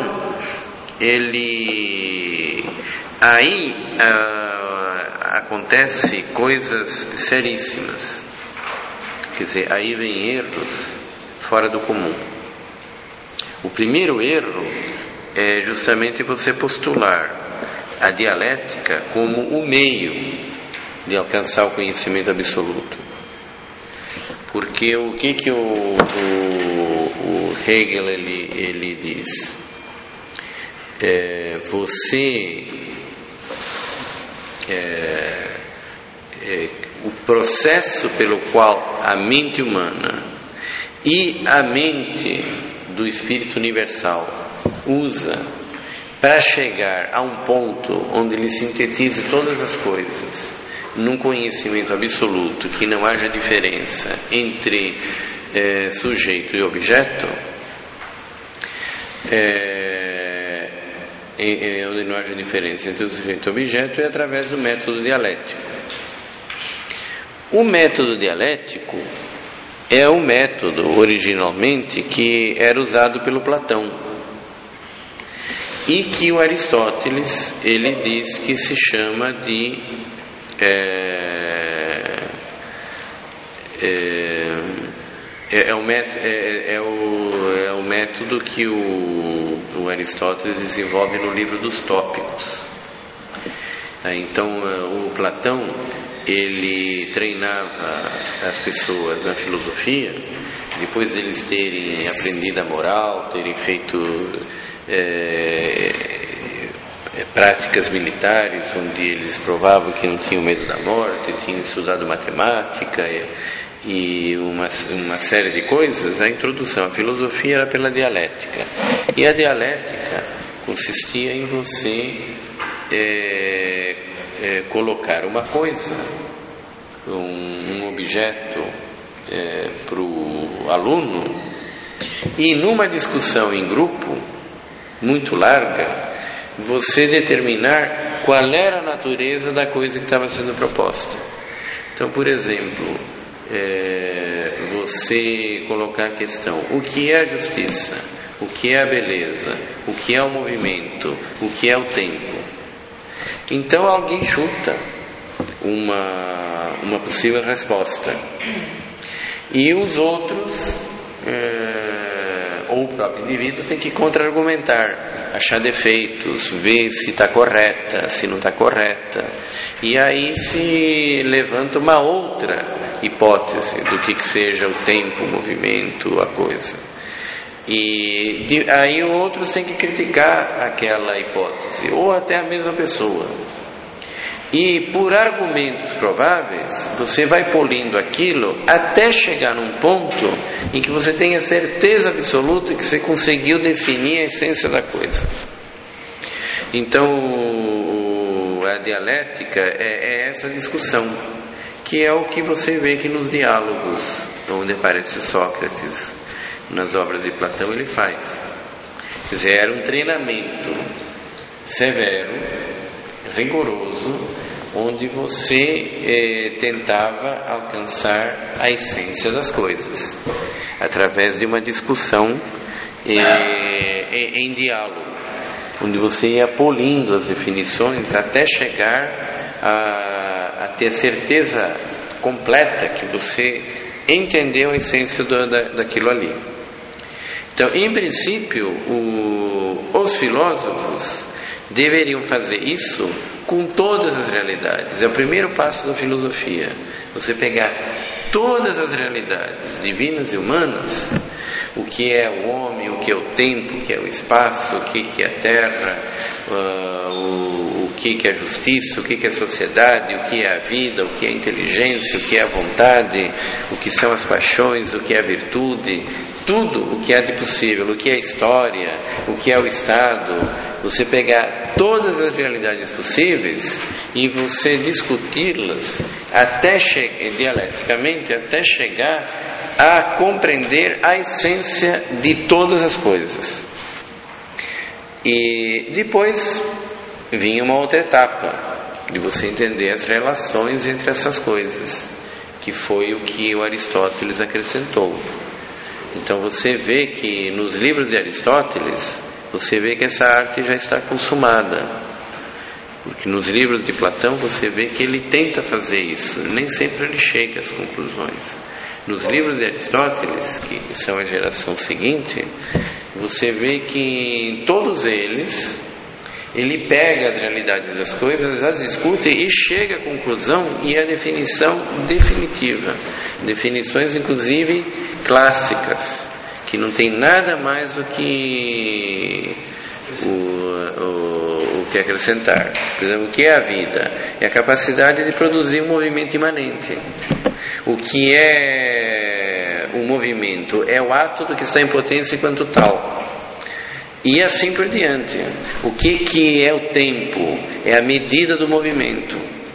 Speaker 1: ele... aí ah, acontece coisas seríssimas. Quer dizer, aí vem erros fora do comum. O primeiro erro é justamente você postular a dialética como o meio de alcançar o conhecimento absoluto. Porque o que que o, o, o Hegel ele, ele diz? É, você é, é, o processo pelo qual a mente humana e a mente do Espírito Universal usa para chegar a um ponto onde ele sintetize todas as coisas num conhecimento absoluto, que não haja diferença entre é, sujeito e objeto, é, é, onde não haja diferença entre o sujeito e o objeto, é através do método dialético. O método dialético é o método, originalmente, que era usado pelo Platão e que o Aristóteles, ele diz que se chama de é, é, é, é, o, método, é, é, o, é o método que o, o Aristóteles desenvolve no livro dos Tópicos. Então o Platão, ele treinava as pessoas na filosofia, depois de eles terem aprendido a moral, terem feito é, práticas militares, onde eles provavam que não tinham medo da morte, tinham estudado matemática e, e uma, uma série de coisas. A introdução à filosofia era pela dialética, e a dialética consistia em você é, é, colocar uma coisa, um, um objeto é, para o aluno, e numa discussão em grupo muito larga você determinar qual era a natureza da coisa que estava sendo proposta. Então, por exemplo, é, você colocar a questão: o que é a justiça? O que é a beleza? O que é o movimento? O que é o tempo? Então alguém chuta uma, uma possível resposta, e os outros, é, ou o próprio indivíduo, tem que contra-argumentar, achar defeitos, ver se está correta, se não está correta, e aí se levanta uma outra hipótese do que, que seja o tempo, o movimento, a coisa. E de, aí outros têm que criticar aquela hipótese, ou até a mesma pessoa. E por argumentos prováveis, você vai polindo aquilo até chegar num ponto em que você tenha certeza absoluta que você conseguiu definir a essência da coisa. Então, o, a dialética é, é essa discussão, que é o que você vê que nos diálogos, onde aparece Sócrates, nas obras de Platão, ele faz. Quer dizer, era um treinamento severo, rigoroso, onde você eh, tentava alcançar a essência das coisas através de uma discussão eh, em diálogo, onde você ia polindo as definições até chegar a, a ter certeza completa que você entendeu a essência do, da, daquilo ali. Então, em princípio, o, os filósofos deveriam fazer isso com todas as realidades. É o primeiro passo da filosofia. Você pegar todas as realidades divinas e humanas, o que é o homem, o que é o tempo, o que é o espaço, o que é a terra, uh, o, o que que é justiça, o que que é sociedade, o que é a vida, o que é a inteligência, o que é a vontade, o que são as paixões, o que é a virtude, tudo o que há de possível, o que é a história, o que é o Estado, você pegar todas as realidades possíveis e você discuti-las até che- dialeticamente, até chegar a compreender a essência de todas as coisas. E depois vinha uma outra etapa de você entender as relações entre essas coisas, que foi o que o Aristóteles acrescentou. Então você vê que nos livros de Aristóteles, você vê que essa arte já está consumada, porque nos livros de Platão você vê que ele tenta fazer isso, nem sempre ele chega às conclusões. Nos livros de Aristóteles, que são a geração seguinte, você vê que em todos eles ele pega as realidades das coisas, as discute e chega à conclusão e à definição definitiva, definições inclusive clássicas, que não tem nada mais do que o, o, o que acrescentar. Por exemplo, o que é a vida? É a capacidade de produzir um movimento imanente. O que é o movimento? É o ato do que está em potência enquanto tal. E assim por diante. O que, que é o tempo? É a medida do movimento.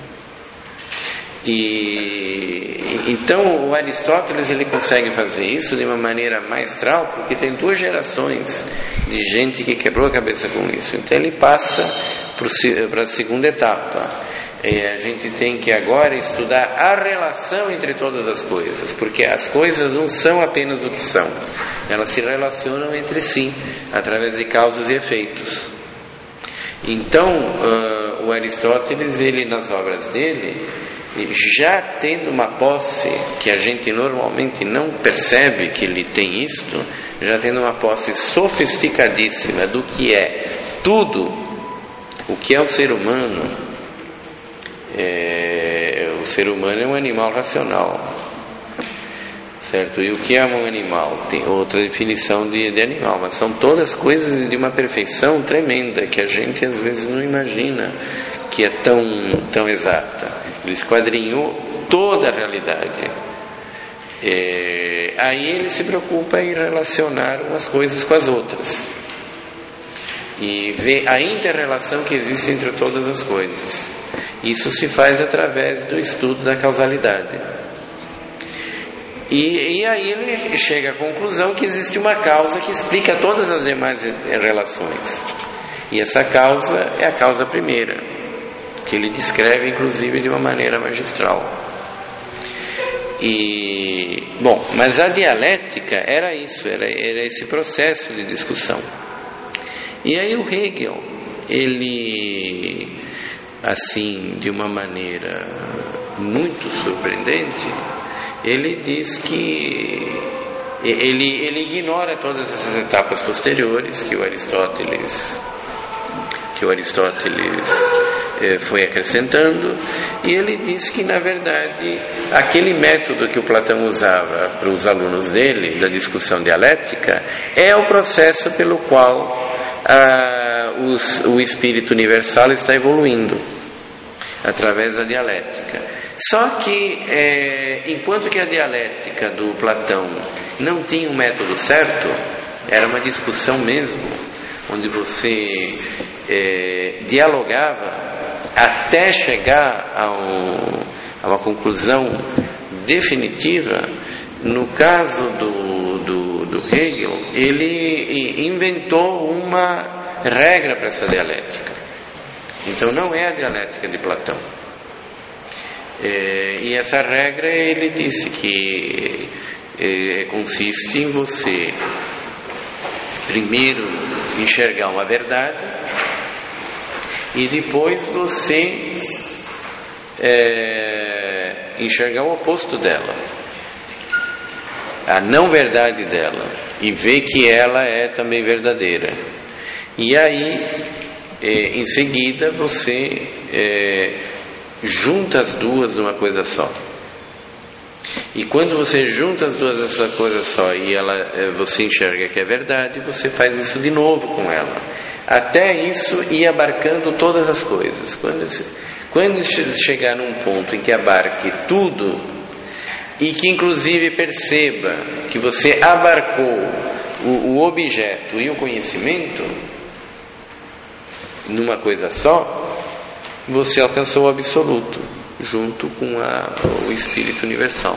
Speaker 1: E então o Aristóteles ele consegue fazer isso de uma maneira maestral, porque tem duas gerações de gente que quebrou a cabeça com isso. Então ele passa para a segunda etapa. E a gente tem que agora estudar a relação entre todas as coisas, porque as coisas não são apenas o que são, elas se relacionam entre si através de causas e efeitos. Então uh, o Aristóteles, ele nas obras dele, já tendo uma posse que a gente normalmente não percebe que ele tem isto, já tendo uma posse sofisticadíssima do que é tudo o que é o ser humano. É, o ser humano é um animal racional, certo? E o que é um animal? Tem outra definição de, de animal, mas são todas coisas de uma perfeição tremenda que a gente às vezes não imagina que é tão, tão exata. Ele esquadrinhou toda a realidade. É, aí ele se preocupa em relacionar umas coisas com as outras e ver a inter-relação que existe entre todas as coisas. Isso se faz através do estudo da causalidade. E, e aí ele chega à conclusão que existe uma causa que explica todas as demais relações. E essa causa é a causa primeira, que ele descreve inclusive de uma maneira magistral. E, bom, mas a dialética era isso, era, era esse processo de discussão. E aí o Hegel, ele, assim, de uma maneira muito surpreendente, ele diz que ele, ele ignora todas essas etapas posteriores que o Aristóteles que o Aristóteles eh, foi acrescentando, e ele diz que na verdade aquele método que o Platão usava para os alunos dele da discussão dialética é o processo pelo qual ah, os, o espírito universal está evoluindo através da dialética. Só que é, enquanto que a dialética do Platão não tinha um método certo, era uma discussão mesmo, onde você é, dialogava até chegar a, um, a uma conclusão definitiva. No caso do, do, do Hegel, ele inventou uma regra para essa dialética. Então não é a dialética de Platão. É, e essa regra, ele disse que é, consiste em você primeiro enxergar uma verdade e depois você é, enxergar o oposto dela, a não verdade dela, e ver que ela é também verdadeira. E aí é, em seguida você é, junta as duas numa coisa só. E quando você junta as duas essa coisa só e ela, você enxerga que é verdade, você faz isso de novo com ela. Até isso ir abarcando todas as coisas. Quando, quando chegar num ponto em que abarque tudo e que inclusive perceba que você abarcou o, o objeto e o conhecimento numa coisa só, você alcançou o absoluto, junto com a, o Espírito Universal.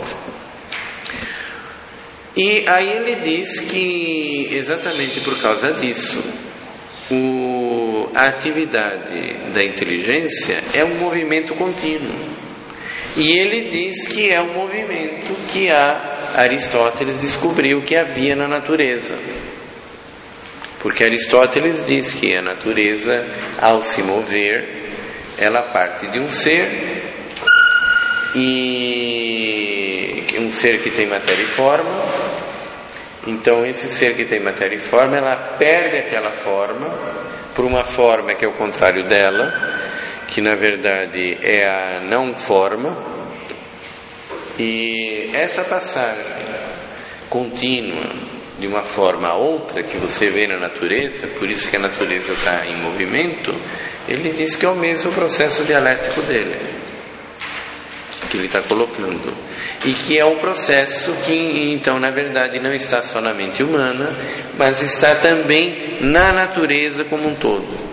Speaker 1: E aí ele diz que, exatamente por causa disso, o, a atividade da inteligência é um movimento contínuo. E ele diz que é um movimento que a Aristóteles descobriu que havia na natureza. Porque Aristóteles diz que a natureza, ao se mover, ela parte de um ser, e um ser que tem matéria e forma. Então esse ser que tem matéria e forma, ela perde aquela forma por uma forma que é o contrário dela, que na verdade é a não forma. E essa passagem contínua de uma forma a outra que você vê na natureza, por isso que a natureza está em movimento, ele diz que é o mesmo processo dialético dele, que ele está colocando, e que é um processo que então na verdade não está só na mente humana, mas está também na natureza como um todo.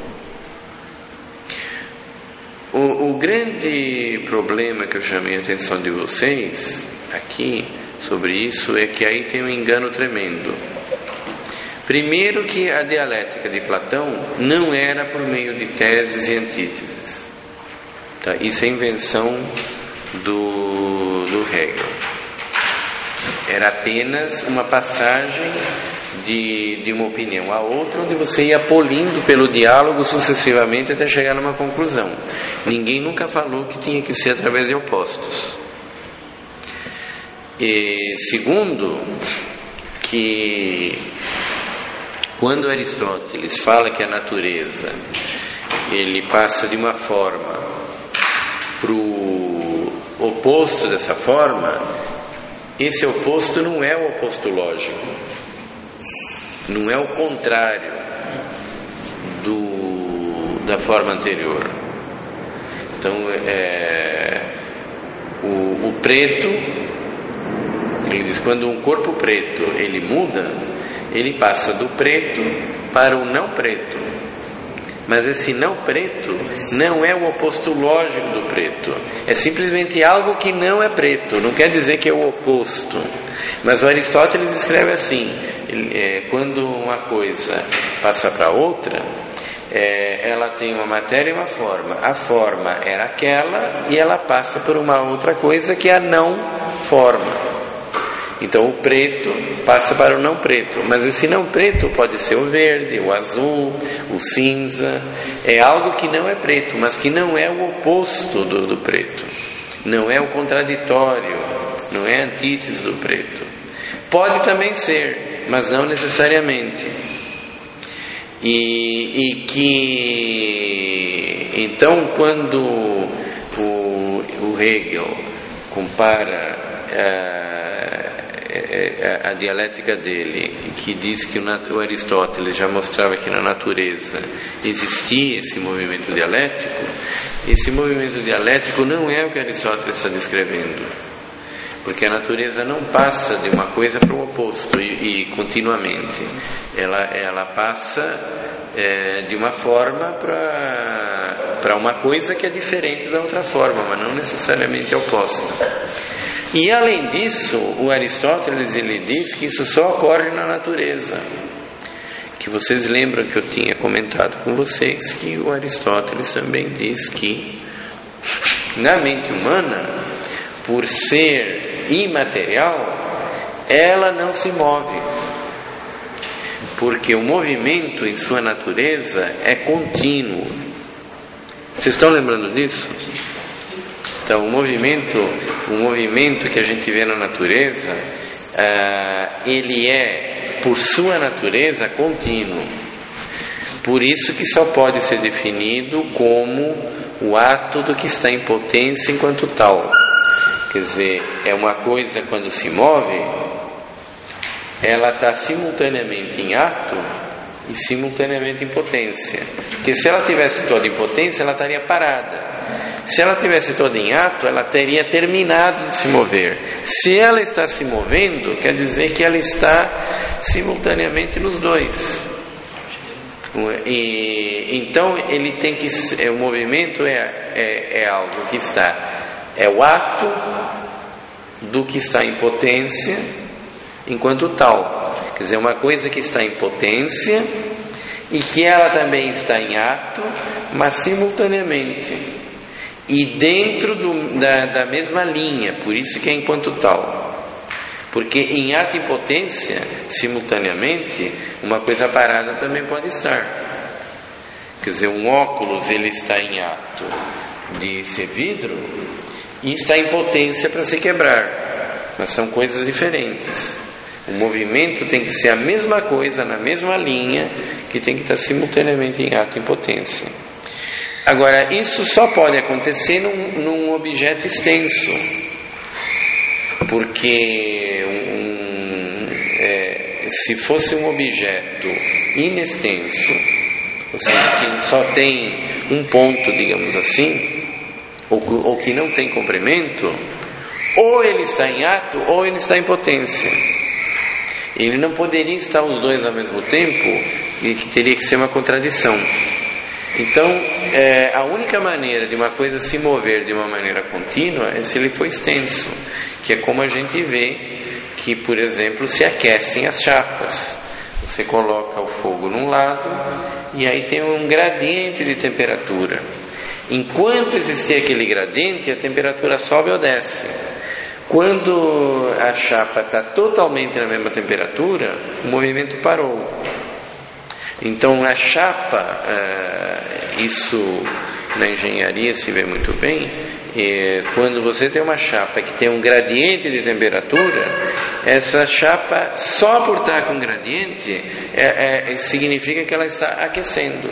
Speaker 1: O, o grande problema que eu chamei a atenção de vocês aqui sobre isso é que aí tem um engano tremendo. Primeiro, que a dialética de Platão não era por meio de teses e antíteses, tá? Isso é invenção do, do Hegel. Era apenas uma passagem de, de uma opinião a outra, onde você ia polindo pelo diálogo sucessivamente até chegar numa conclusão. Ninguém nunca falou que tinha que ser através de opostos. E segundo, que quando Aristóteles fala que a natureza ele passa de uma forma para o oposto dessa forma, esse oposto não é o oposto lógico, não é o contrário do, da forma anterior. Então é, o, o preto, ele diz, quando um corpo preto ele muda, ele passa do preto para o não preto. Mas esse não preto não é o oposto lógico do preto. É simplesmente algo que não é preto. Não quer dizer que é o oposto. Mas o Aristóteles escreve assim, ele, é, quando uma coisa passa para outra, é, ela tem uma matéria e uma forma. A forma era aquela e ela passa por uma outra coisa que é a não forma. Então o preto passa para o não preto, mas esse não preto pode ser o verde, o azul, o cinza. É algo que não é preto, mas que não é o oposto do, do preto, não é o contraditório, não é a antítese do preto. Pode também ser, mas não necessariamente. E, e que então quando o, o Hegel compara a, a, a dialética dele, que diz que o Aristóteles já mostrava que na natureza existia esse movimento dialético, esse movimento dialético não é o que Aristóteles está descrevendo, porque a natureza não passa de uma coisa para o oposto e, e continuamente ela, ela passa é, de uma forma para para uma coisa que é diferente da outra forma, mas não necessariamente oposta. E além disso, o Aristóteles ele diz que isso só ocorre na natureza. Que vocês lembram que eu tinha comentado com vocês que o Aristóteles também diz que na mente humana, por ser imaterial, ela não se move, porque o movimento em sua natureza é contínuo. Vocês estão lembrando disso? Então o movimento, o movimento que a gente vê na natureza, uh, ele é, por sua natureza, contínuo. Por isso que só pode ser definido como o ato do que está em potência enquanto tal. Quer dizer, é uma coisa quando se move, ela está simultaneamente em ato e simultaneamente em potência. Porque se ela tivesse toda em potência, ela estaria parada. Se ela tivesse toda em ato, ela teria terminado de se mover. Se ela está se movendo, quer dizer que ela está simultaneamente nos dois. E, então ele tem que, o movimento é, é, é algo que está, é o ato do que está em potência enquanto tal. Quer dizer, uma coisa que está em potência e que ela também está em ato, mas simultaneamente e dentro do, da, da mesma linha, por isso que é enquanto tal. Porque em ato e potência, simultaneamente, uma coisa parada também pode estar. Quer dizer, um óculos ele está em ato de ser vidro e está em potência para se quebrar. Mas são coisas diferentes. O movimento tem que ser a mesma coisa, na mesma linha, que tem que estar simultaneamente em ato e potência. Agora, isso só pode acontecer num, num objeto extenso. Porque um, é, se fosse um objeto inextenso, ou seja, que só tem um ponto, digamos assim, ou, ou que não tem comprimento, ou ele está em ato ou ele está em potência. Ele não poderia estar os dois ao mesmo tempo, e que teria que ser uma contradição. Então, é, a única maneira de uma coisa se mover de uma maneira contínua é se ele for extenso, que é como a gente vê que, por exemplo, se aquecem as chapas. Você coloca o fogo num lado e aí tem um gradiente de temperatura. Enquanto existir aquele gradiente, a temperatura sobe ou desce. Quando a chapa está totalmente na mesma temperatura, o movimento parou. Então a chapa, isso na engenharia se vê muito bem, quando você tem uma chapa que tem um gradiente de temperatura, essa chapa só por estar com gradiente é, é, significa que ela está aquecendo.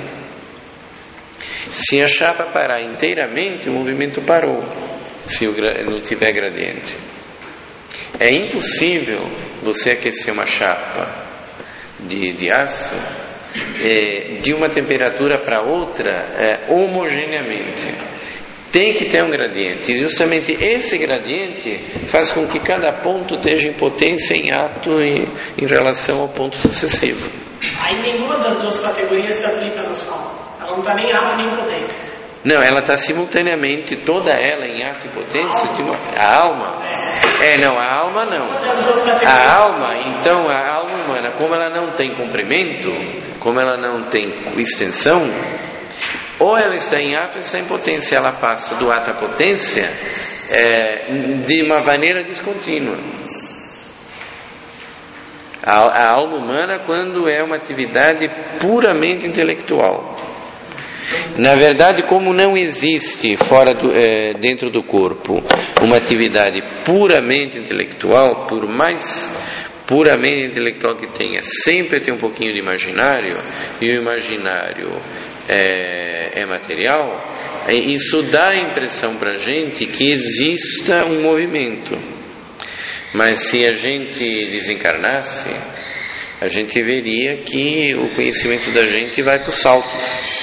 Speaker 1: Se a chapa parar inteiramente, o movimento parou, se o, não tiver gradiente. É impossível você aquecer uma chapa de, de aço É, de uma temperatura para outra é, homogeneamente. Tem que ter um gradiente, e justamente esse gradiente faz com que cada ponto esteja em potência, em ato em, em relação ao ponto sucessivo.
Speaker 3: Aí nenhuma das duas categorias se aplica no som. Ela não está nem em ato nem em potência.
Speaker 1: Não, ela está simultaneamente, toda ela em ato e potência. A alma? A alma? É, não, a alma não. A alma, então, a alma humana, como ela não tem comprimento, como ela não tem extensão, ou ela está em ato ou está em potência. Ela passa do ato à potência é, de uma maneira descontínua. A, a alma humana, quando é uma atividade puramente intelectual. Na verdade, como não existe fora do, é, dentro do corpo uma atividade puramente intelectual, por mais puramente intelectual que tenha, sempre tem um pouquinho de imaginário, e o imaginário é, é material, isso dá a impressão para a gente que exista um movimento. Mas se a gente desencarnasse, a gente veria que o conhecimento da gente vai para os saltos.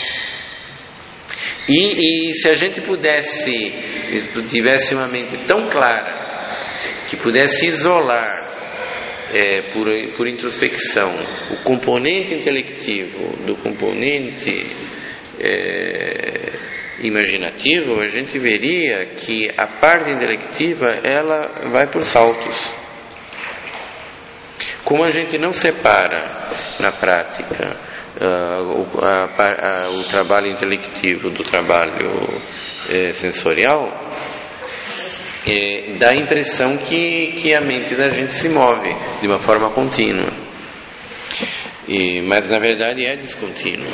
Speaker 1: E, e se a gente pudesse, tivesse uma mente tão clara, que pudesse isolar, é, por, por introspecção, o componente intelectivo do componente é, imaginativo, a gente veria que a parte intelectiva, ela vai por saltos. Como a gente não separa na prática Uh, o, a, a, o trabalho intelectivo do trabalho é, sensorial, é, dá a impressão que, que a mente da gente se move de uma forma contínua, e, mas na verdade é descontínua.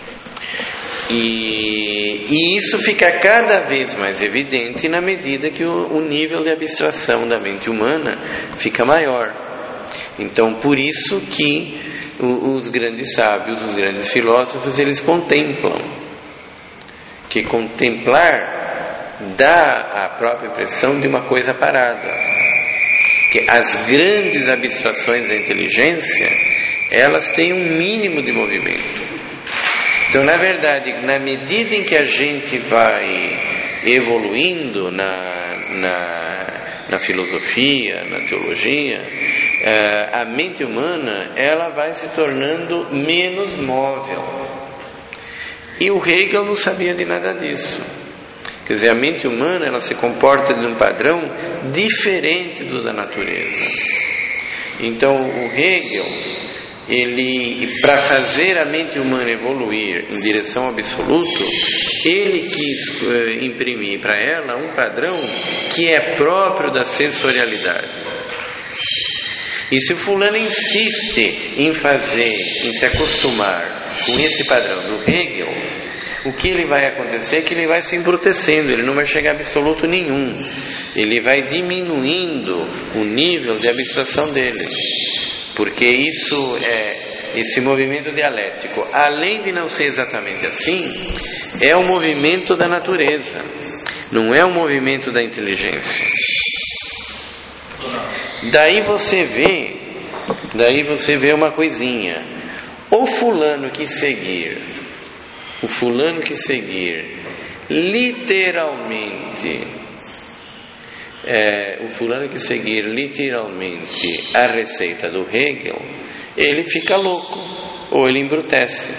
Speaker 1: E, e isso fica cada vez mais evidente na medida que o, o nível de abstração da mente humana fica maior. Então, por isso que os grandes sábios, os grandes filósofos, eles contemplam. Que contemplar dá a própria impressão de uma coisa parada. Que as grandes abstrações da inteligência, elas têm um mínimo de movimento. Então, na verdade, na medida em que a gente vai evoluindo na, na, na filosofia, na teologia, a mente humana, ela vai se tornando menos móvel. E o Hegel não sabia de nada disso. Quer dizer, a mente humana, ela se comporta de um padrão diferente do da natureza. Então, o Hegel, ele, para fazer a mente humana evoluir em direção ao absoluto, ele quis uh, imprimir para ela um padrão que é próprio da sensorialidade. E se o fulano insiste em fazer, em se acostumar com esse padrão do Hegel, o que ele vai acontecer é que ele vai se embrutecendo, ele não vai chegar a absoluto nenhum. Ele vai diminuindo o nível de abstração dele. Porque isso é, esse movimento dialético, além de não ser exatamente assim, é um movimento da natureza, não é um movimento da inteligência. Daí você vê, daí você vê uma coisinha. O fulano que seguir, o fulano que seguir, literalmente, é, o fulano que seguir literalmente a receita do Hegel, ele fica louco, ou ele embrutece.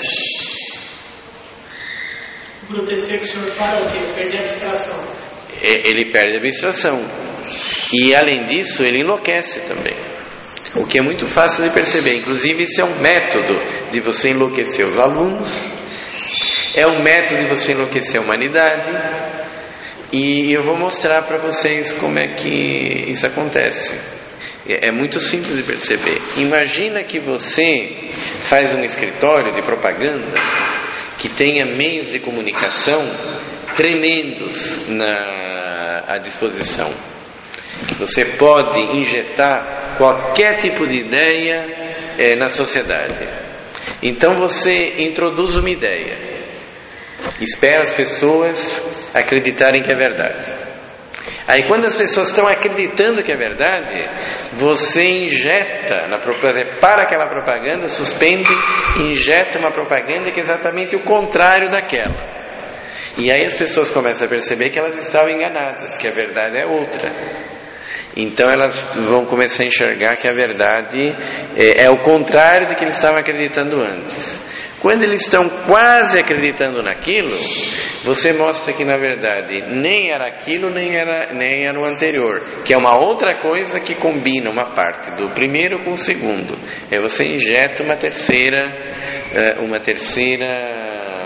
Speaker 3: Embrutecer que o senhor fala, que ele perde a abstração.
Speaker 1: Ele perde a abstração. E além disso, ele enlouquece também. O que é muito fácil de perceber. Inclusive, isso é um método de você enlouquecer os alunos. É um método de você enlouquecer a humanidade. E eu vou mostrar para vocês como é que isso acontece. É muito simples de perceber. Imagina que você faz um escritório de propaganda que tenha meios de comunicação tremendos na, à disposição. Que você pode injetar qualquer tipo de ideia é, na sociedade. Então você introduz uma ideia, espera as pessoas acreditarem que é verdade. Aí quando as pessoas estão acreditando que é verdade, você injeta na propaganda, para aquela propaganda, suspende, injeta uma propaganda que é exatamente o contrário daquela. E aí as pessoas começam a perceber que elas estavam enganadas, que a verdade é outra. Então elas vão começar a enxergar que a verdade é, é o contrário do que eles estavam acreditando antes. Quando eles estão quase acreditando naquilo, você mostra que na verdade nem era aquilo, nem era, nem era o anterior, que é uma outra coisa que combina uma parte do primeiro com o segundo. É você injeta uma terceira, uma terceira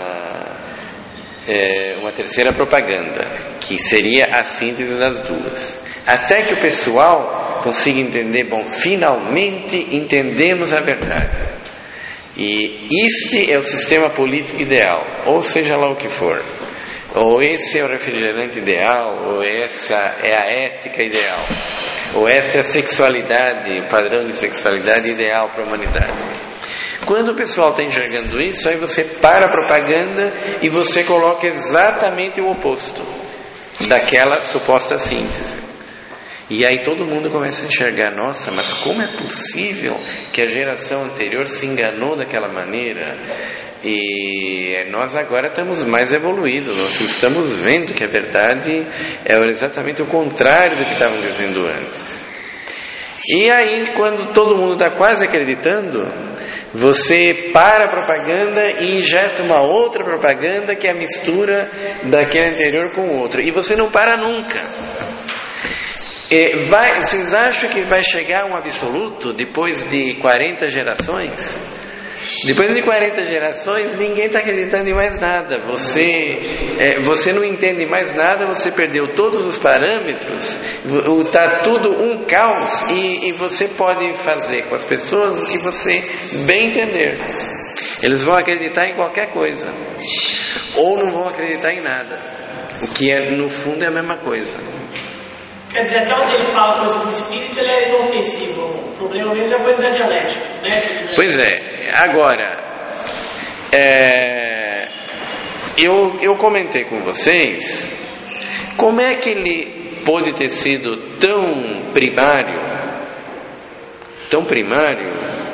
Speaker 1: uma terceira propaganda, que seria a síntese das duas. Até que o pessoal consiga entender, bom, finalmente entendemos a verdade. E este é o sistema político ideal, ou seja lá o que for. Ou esse é o refrigerante ideal, ou essa é a ética ideal, ou essa é a sexualidade, o padrão de sexualidade ideal para a humanidade. Quando o pessoal está enxergando isso, aí você para a propaganda e você coloca exatamente o oposto daquela suposta síntese. E aí todo mundo começa a enxergar, nossa, mas como é possível que a geração anterior se enganou daquela maneira? E nós agora estamos mais evoluídos, nós estamos vendo que a verdade é exatamente o contrário do que estavam dizendo antes. E aí, quando todo mundo está quase acreditando, você para a propaganda e injeta uma outra propaganda que é a mistura daquele anterior com o outro. E você não para nunca. E vai, vocês acham que vai chegar a um absoluto depois de quarenta gerações? Depois de quarenta gerações, ninguém está acreditando em mais nada. Você, é, você não entende mais nada, você perdeu todos os parâmetros, está tudo um caos e, e você pode fazer com as pessoas o que você bem entender. Eles vão acreditar em qualquer coisa, ou não vão acreditar em nada, o que é, no fundo é a mesma coisa.
Speaker 3: Quer dizer, até onde ele fala coisa do espírito, ele é inofensivo. O problema mesmo é a coisa da dialética, né?
Speaker 1: Pois é. Agora, é, eu, eu comentei com vocês Como é que ele pôde ter sido tão primário, tão primário,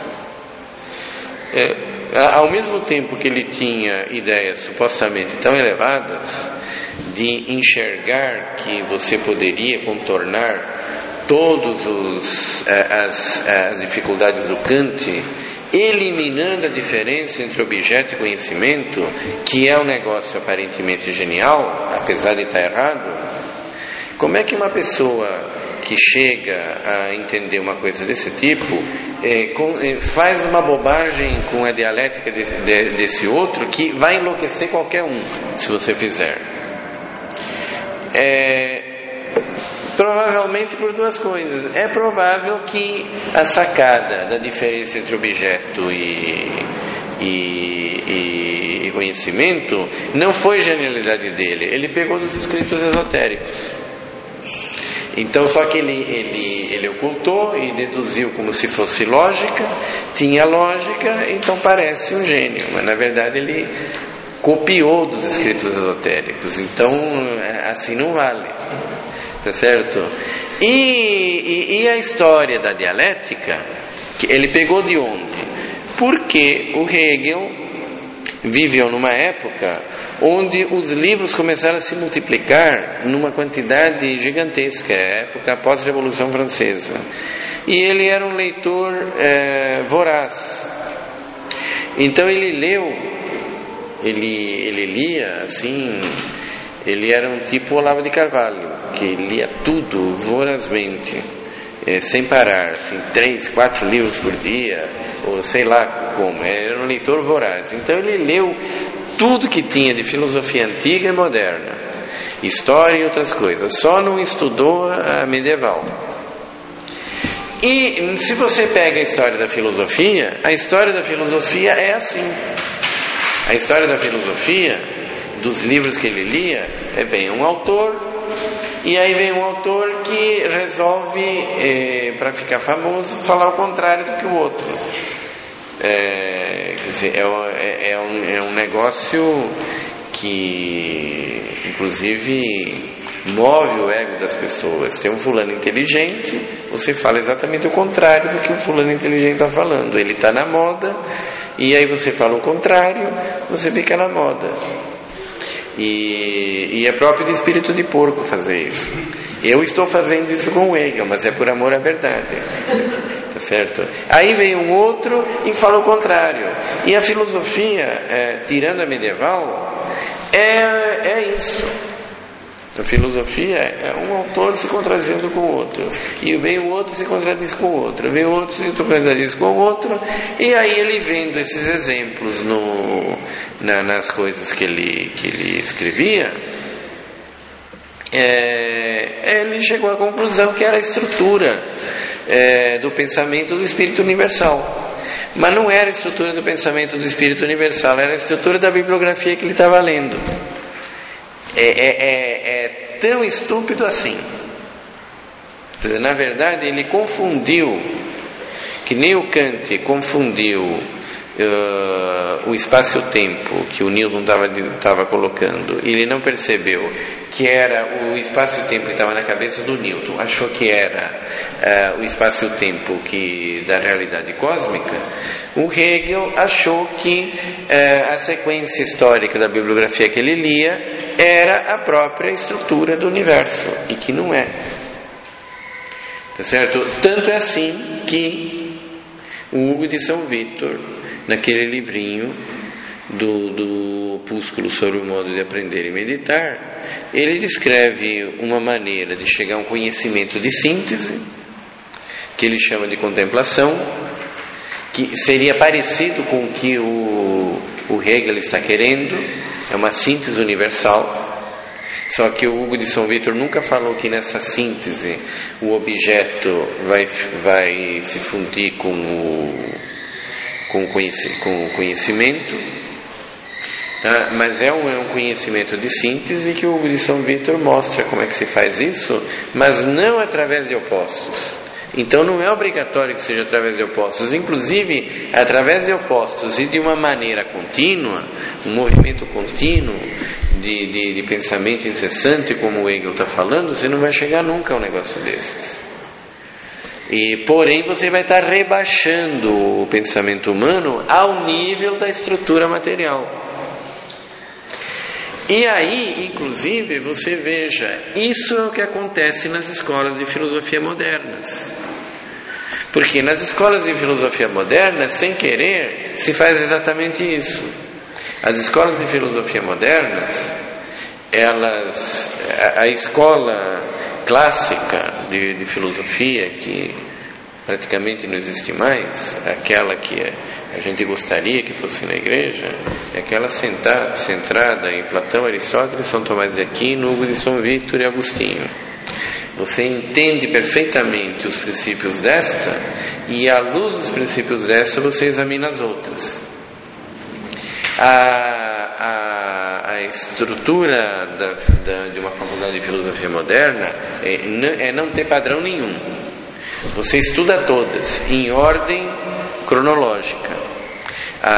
Speaker 1: é, ao mesmo tempo que ele tinha ideias supostamente tão elevadas de enxergar que você poderia contornar todas as, as dificuldades do Kant, eliminando a diferença entre objeto e conhecimento, que é um negócio aparentemente genial, apesar de estar errado. Como é que uma pessoa que chega a entender uma coisa desse tipo é, com, é, faz uma bobagem com a dialética desse, de, desse outro que vai enlouquecer qualquer um, se você fizer? É, provavelmente por duas coisas. É provável que a sacada da diferença entre objeto e, e, e conhecimento não foi genialidade dele, ele pegou dos escritos esotéricos. Então, só que ele, ele, ele ocultou e deduziu como se fosse lógica, tinha lógica, então parece um gênio, mas na verdade ele copiou dos escritos esotéricos, então assim não vale, tá certo? E, e, e a história da dialética, que ele pegou de onde? Porque o Hegel viveu numa época onde os livros começaram a se multiplicar numa quantidade gigantesca, época pós-Revolução Francesa. E ele era um leitor é, voraz. Então ele leu, ele, ele lia assim, ele era um tipo Olavo de Carvalho, que lia tudo vorazmente, é, sem parar, assim, três, quatro livros por dia, ou sei lá como, era um leitor voraz. Então ele leu tudo que tinha de filosofia antiga e moderna, história e outras coisas, só não estudou a medieval. E se você pega a história da filosofia, a história da filosofia é assim. A história da filosofia, dos livros que ele lia, é, vem um autor, e aí vem um autor que resolve, é, para ficar famoso, falar o contrário do que o outro. É, quer dizer, é, é, é, um, é um negócio que, inclusive, move o ego das pessoas. Tem um fulano inteligente, você fala exatamente o contrário do que o fulano inteligente está falando. Ele está na moda, e aí você fala o contrário, você fica na moda. E, e é próprio de espírito de porco fazer isso. Eu estou fazendo isso com o Hegel, mas é por amor à verdade, tá certo? Aí vem um outro e fala o contrário. E a filosofia, é, tirando a medieval, é, é isso. A filosofia é um autor se contradizendo com o outro, e vem o outro se contradiz com o outro, vem o outro se contradiz com o outro, e aí ele vendo esses exemplos no, na, nas coisas que ele, que ele escrevia, é, ele chegou à conclusão que era a estrutura é, do pensamento do Espírito Universal. Mas não era a estrutura do pensamento do Espírito Universal, era a estrutura da bibliografia que ele estava lendo. É, é, é, é tão estúpido assim. Na verdade, ele confundiu, que nem o Kant confundiu uh, o espaço-tempo que o Newton estava colocando. Ele não percebeu que era o espaço-tempo que estava na cabeça do Newton. Achou que era uh, o espaço-tempo que da realidade cósmica. O Hegel achou que uh, a sequência histórica da bibliografia que ele lia era a própria estrutura do universo, e que não é. Tá certo? Tanto é assim que o Hugo de São Vítor, naquele livrinho do, do Opúsculo sobre o modo de aprender e meditar, ele descreve uma maneira de chegar a um conhecimento de síntese, que ele chama de contemplação, que seria parecido com o que o, o Hegel está querendo. É uma síntese universal. Só que o Hugo de São Vítor nunca falou que nessa síntese o objeto vai, vai se fundir com o, com o, conheci, com o conhecimento, tá? Mas é um, é um conhecimento de síntese que o Hugo de São Vítor mostra como é que se faz isso, mas não através de opostos. Então não é obrigatório que seja através de opostos. Inclusive, através de opostos e de uma maneira contínua, um movimento contínuo de, de, de pensamento incessante, como o Hegel está falando, você não vai chegar nunca a um negócio desses. E, porém, você vai estar rebaixando o pensamento humano ao nível da estrutura material. E aí, inclusive, você veja, isso é o que acontece nas escolas de filosofia modernas. Porque nas escolas de filosofia moderna, sem querer, se faz exatamente isso. As escolas de filosofia modernas, elas, a, a escola clássica de, de filosofia, que praticamente não existe mais, aquela que a gente gostaria que fosse na igreja, é aquela sentada, centrada em Platão, Aristóteles, São Tomás de Aquino, Hugo de São Vítor e Agostinho. Você entende perfeitamente os princípios desta, e à luz dos princípios desta você examina as outras. A, a, a estrutura da, da, de uma faculdade de filosofia moderna é, é não ter padrão nenhum. Você estuda todas em ordem cronológica. A,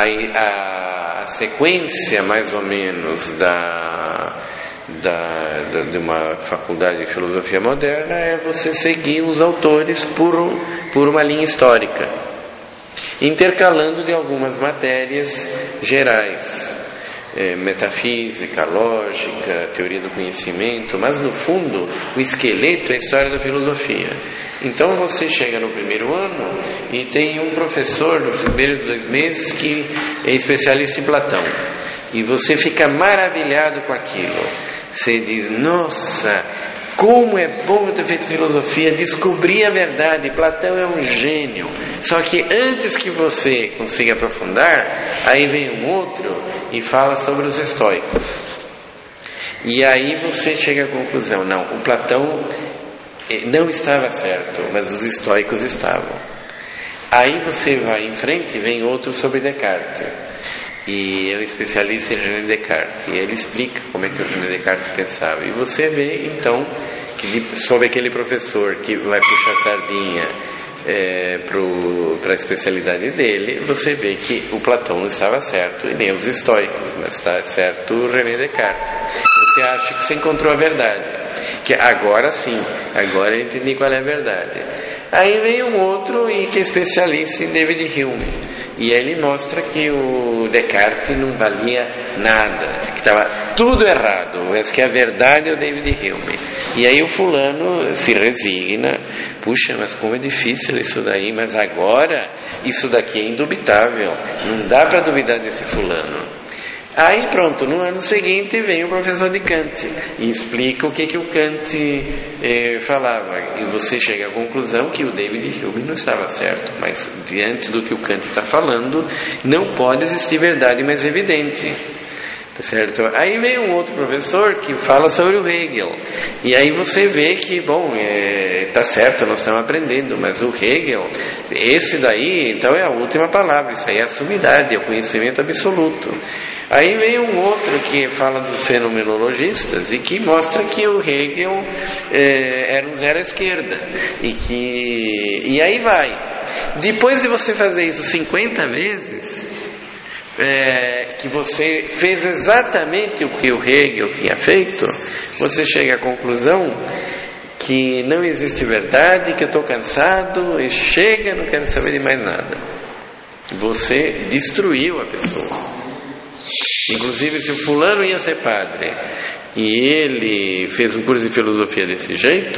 Speaker 1: a, a sequência, mais ou menos, da, da, da, de uma faculdade de filosofia moderna é você seguir os autores por, por uma linha histórica, intercalando de algumas matérias gerais, é, metafísica, lógica, teoria do conhecimento, mas no fundo o esqueleto é a história da filosofia. Então você chega no primeiro ano e tem um professor nos primeiros dois meses que é especialista em Platão, e você fica maravilhado com aquilo. Você diz, nossa, como é bom eu ter feito filosofia, descobri a verdade, Platão é um gênio. Só que antes que você consiga aprofundar, aí vem um outro e fala sobre os estoicos. E aí você chega à conclusão, não, o Platão não estava certo, mas os estoicos estavam. Aí você vai em frente e vem outro sobre Descartes, e é um especialista em René Descartes, e ele explica como é que o René Descartes pensava. E você vê então que sobre aquele professor que vai puxar sardinha é, para a especialidade dele, você vê que o Platão não estava certo e nem os estoicos, mas está certo o René Descartes. Você acha que você encontrou a verdade, que agora sim, agora eu entendi qual é a verdade. Aí vem um outro e que é especialista em David Hume, e aí ele mostra que o Descartes não valia nada, que estava tudo errado, mas que a verdade é o David Hume. E aí o fulano se resigna, puxa, mas como é difícil isso daí, mas agora isso daqui é indubitável, não dá para duvidar desse fulano. Aí pronto, no ano seguinte vem o professor de Kant e explica o que, que o Kant eh, falava, e você chega à conclusão que o David Hume não estava certo, mas diante do que o Kant está falando, não pode existir verdade mais evidente, tá certo? Aí vem um outro professor que fala sobre o Hegel, e aí você vê que, bom, é, tá certo, nós estamos aprendendo, mas o Hegel, esse daí, então é a última palavra, isso aí é a sumidade, é o conhecimento absoluto. Aí vem um outro que fala dos fenomenologistas e que mostra que o Hegel é, era um zero à esquerda, e que e aí vai. Depois de você fazer isso cinquenta vezes, é, que você fez exatamente o que o Hegel tinha feito, você chega à conclusão que não existe verdade, que eu estou cansado e chega, não quero saber de mais nada. Você destruiu a pessoa. Inclusive, se o fulano ia ser padre e ele fez um curso de filosofia desse jeito,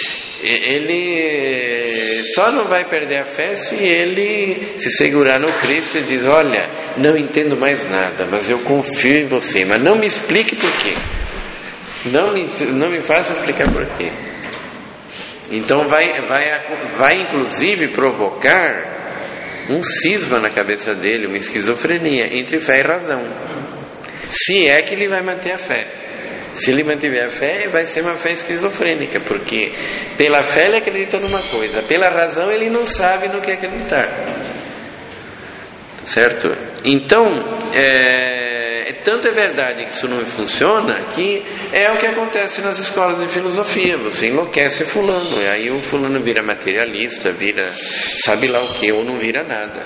Speaker 1: ele só não vai perder a fé se ele se segurar no Cristo e diz, olha, não entendo mais nada, mas eu confio em você, mas não me explique por quê, não me, não me faça explicar por quê. Então vai, vai, vai inclusive provocar um cisma na cabeça dele, uma esquizofrenia entre fé e razão, se é que ele vai manter a fé. Se ele mantiver a fé, vai ser uma fé esquizofrênica, porque pela fé ele acredita numa coisa, pela razão ele não sabe no que acreditar, certo? Então é, tanto é verdade que isso não funciona, que é o que acontece nas escolas de filosofia. Você enlouquece fulano, e aí o fulano vira materialista, vira sabe lá o que, ou não vira nada.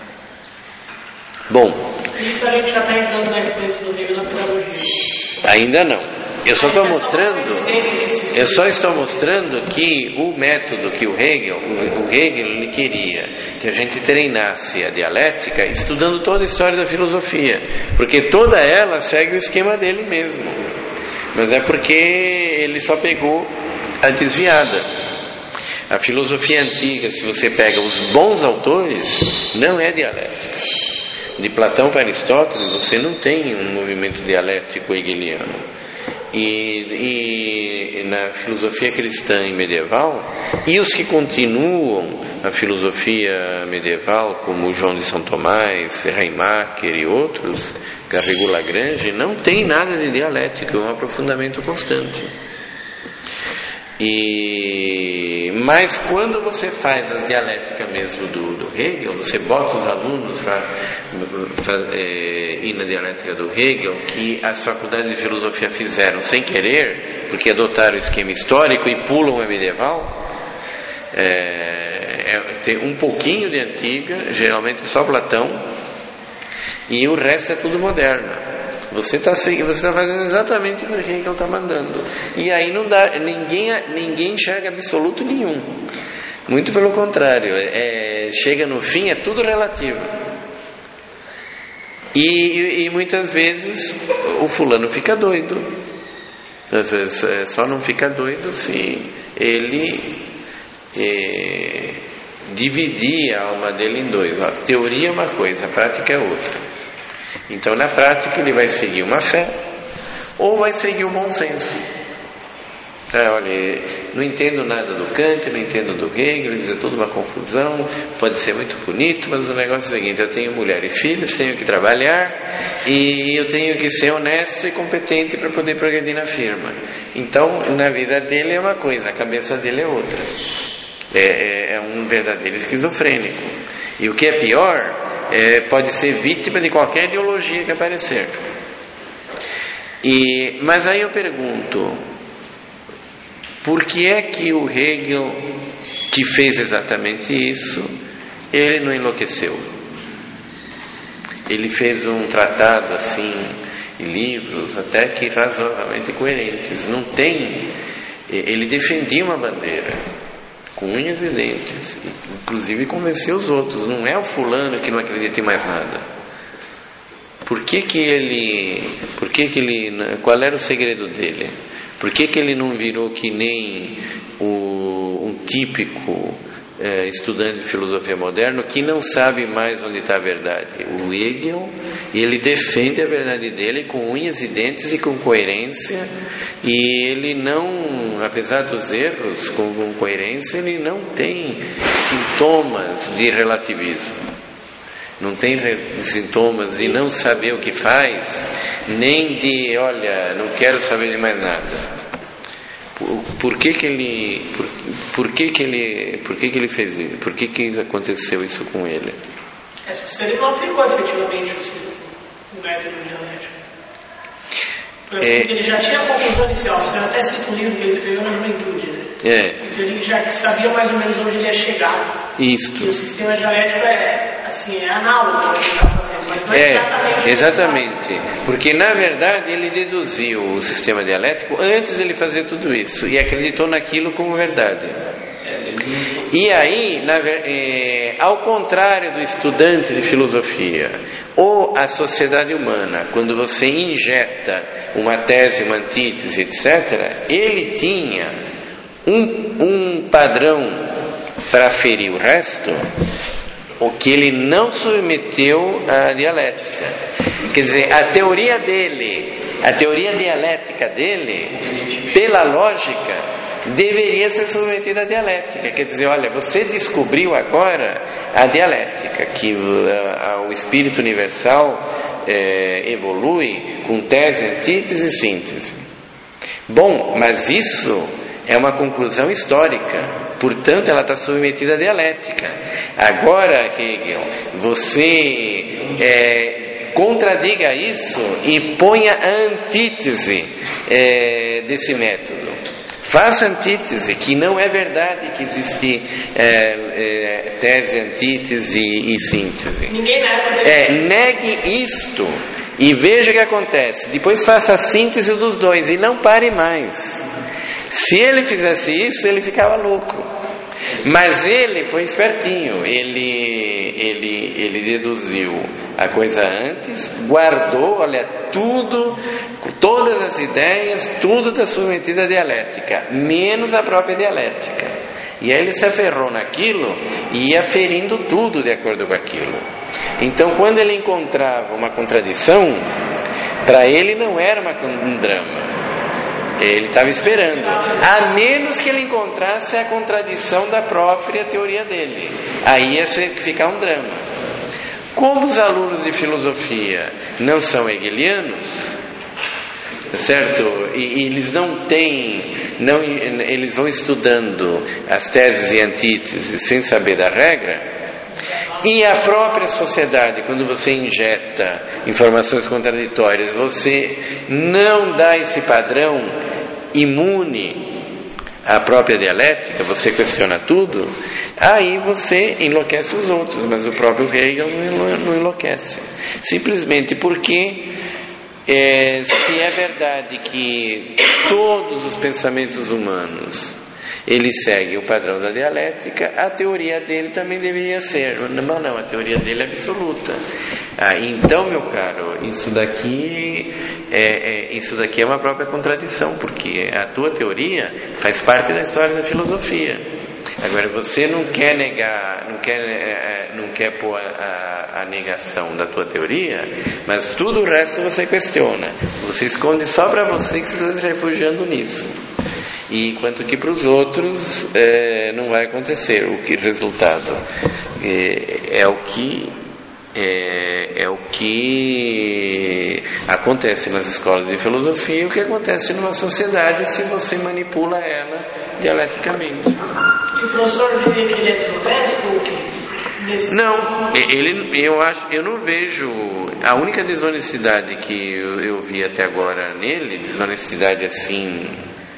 Speaker 1: Bom,
Speaker 3: isso a gente já está entrando na influência do Hegel na pedagogia.
Speaker 1: Ainda não. Eu só estou mostrando, eu só estou mostrando que o método que o Hegel, o Hegel ele queria que a gente treinasse a dialética estudando toda a história da filosofia, porque toda ela segue o esquema dele mesmo. Mas é porque ele só pegou a desviada. A filosofia antiga, se você pega os bons autores, não é dialética. De Platão para Aristóteles, você não tem um movimento dialético hegeliano. E, e na filosofia cristã e medieval, e os que continuam a filosofia medieval, como João de São Tomás, Reimacher e outros, Garrigou-Lagrange, não tem nada de dialética, é um aprofundamento constante. E, mas quando você faz a dialética mesmo do, do Hegel, você bota os alunos para é, ir na dialética do Hegel, que as faculdades de filosofia fizeram sem querer, porque adotaram o esquema histórico e pulam a medieval, é, é, tem um pouquinho de antiga, geralmente só Platão, e o resto é tudo moderno. Você está você tá fazendo exatamente o que Hegel está mandando. E aí não dá, ninguém, ninguém enxerga absoluto nenhum. Muito pelo contrário, é, chega no fim, é tudo relativo. E, e, e muitas vezes o fulano fica doido. Às vezes é, só não fica doido se ele é, dividir a alma dele em dois. A teoria é uma coisa, a prática é outra. Então, na prática, ele vai seguir uma fé ou vai seguir o bom senso. Ah, olha, não entendo nada do Kant, não entendo do Hegel, isso é tudo uma confusão, pode ser muito bonito, mas o negócio é o seguinte: eu tenho mulher e filhos, tenho que trabalhar e eu tenho que ser honesto e competente para poder progredir na firma. Então, na vida dele é uma coisa, a cabeça dele é outra. É, é, é um verdadeiro esquizofrênico. E o que é pior... É, pode ser vítima de qualquer ideologia que aparecer. E, mas aí eu pergunto, por que é que o Hegel, que fez exatamente isso, ele não enlouqueceu? Ele fez um tratado assim, e livros até que razoavelmente coerentes. Não tem, ele defendia uma bandeira com unhas e dentes, inclusive convencer os outros. Não é o fulano que não acredita em mais nada. Por que que ele, por que que ele, qual era o segredo dele? Por que que ele não virou que nem o, um típico é, estudante de filosofia moderna que não sabe mais onde está a verdade? O Hegel, ele defende a verdade dele com unhas e dentes e com coerência, e ele não, apesar dos erros, com, com coerência, ele não tem sintomas de relativismo, não tem re- sintomas de não saber o que faz, nem de, olha, não quero saber de mais nada. Por, por que que ele, por, por que que ele, por que que ele fez isso? Por que que aconteceu isso com ele?
Speaker 3: É, se ele não aplicou efetivamente o método dialético. Assim, é, ele já tinha a conclusão inicial. Você até cita um livro que ele escreveu na juventude, né?
Speaker 1: É.
Speaker 3: Então ele já sabia mais ou menos onde ele ia chegar.
Speaker 1: Isto.
Speaker 3: E o sistema dialético é, assim, é análogo ao que ele está fazendo, mas não é,
Speaker 1: é exatamente. exatamente. Porque na verdade ele deduziu o sistema dialético antes de ele fazer tudo isso e acreditou naquilo como verdade. E aí, na, é, ao contrário do estudante de filosofia ou a sociedade humana, quando você injeta uma tese, uma antítese, etcétera, ele tinha um, um padrão para aferir o resto, o que ele não submeteu à dialética. Quer dizer, a teoria dele, a teoria dialética dele, pela lógica, deveria ser submetida à dialética. Quer dizer, olha, você descobriu agora a dialética, que uh, o espírito universal uh, evolui com tese, antítese e síntese. Bom, mas isso é uma conclusão histórica, portanto ela está submetida à dialética. Agora, Hegel, você é, contradiga isso e ponha a antítese é, desse método. Faça antítese, que não é verdade que existe é, é, tese, antítese e síntese.
Speaker 3: Ninguém nega.
Speaker 1: É, negue isto e veja o que acontece. Depois faça a síntese dos dois e não pare mais. Se ele fizesse isso, ele ficava louco. Mas ele foi espertinho, ele, ele, ele deduziu a coisa antes, guardou, olha, tudo, todas as ideias, tudo está submetido à dialética, menos a própria dialética. E aí ele se aferrou naquilo e ia ferindo tudo de acordo com aquilo. Então, quando ele encontrava uma contradição, para ele não era uma, um drama. Ele estava esperando, a menos que ele encontrasse a contradição da própria teoria dele. Aí ia ficar um drama. Como os alunos de filosofia não são hegelianos, certo? E, e eles não têm, não, eles vão estudando as teses e antíteses sem saber da regra. E a própria sociedade, quando você injeta informações contraditórias, você não dá esse padrão imune à própria dialética, você questiona tudo, aí você enlouquece os outros, mas o próprio Hegel não enlouquece. Simplesmente porque é, se é verdade que todos os pensamentos humanos ele segue o padrão da dialética, a teoria dele também deveria ser, mas não, a teoria dele é absoluta. Ah, então, meu caro, isso daqui é, é, isso daqui é uma própria contradição, porque a tua teoria faz parte da história da filosofia. Agora, você não quer negar, não quer, não quer pôr a, a negação da tua teoria, mas tudo o resto você questiona. Você esconde só para você que você está se refugiando nisso. E enquanto que para os outros é, não vai acontecer. O que resultado é, é o que é, é o que acontece nas escolas de filosofia, o que acontece numa sociedade se você manipula ela dialeticamente.
Speaker 3: E o professor diria que ele é desonesto ou que
Speaker 1: não, ele, eu acho, eu não vejo. A única desonestidade que eu, eu vi até agora nele, desonestidade assim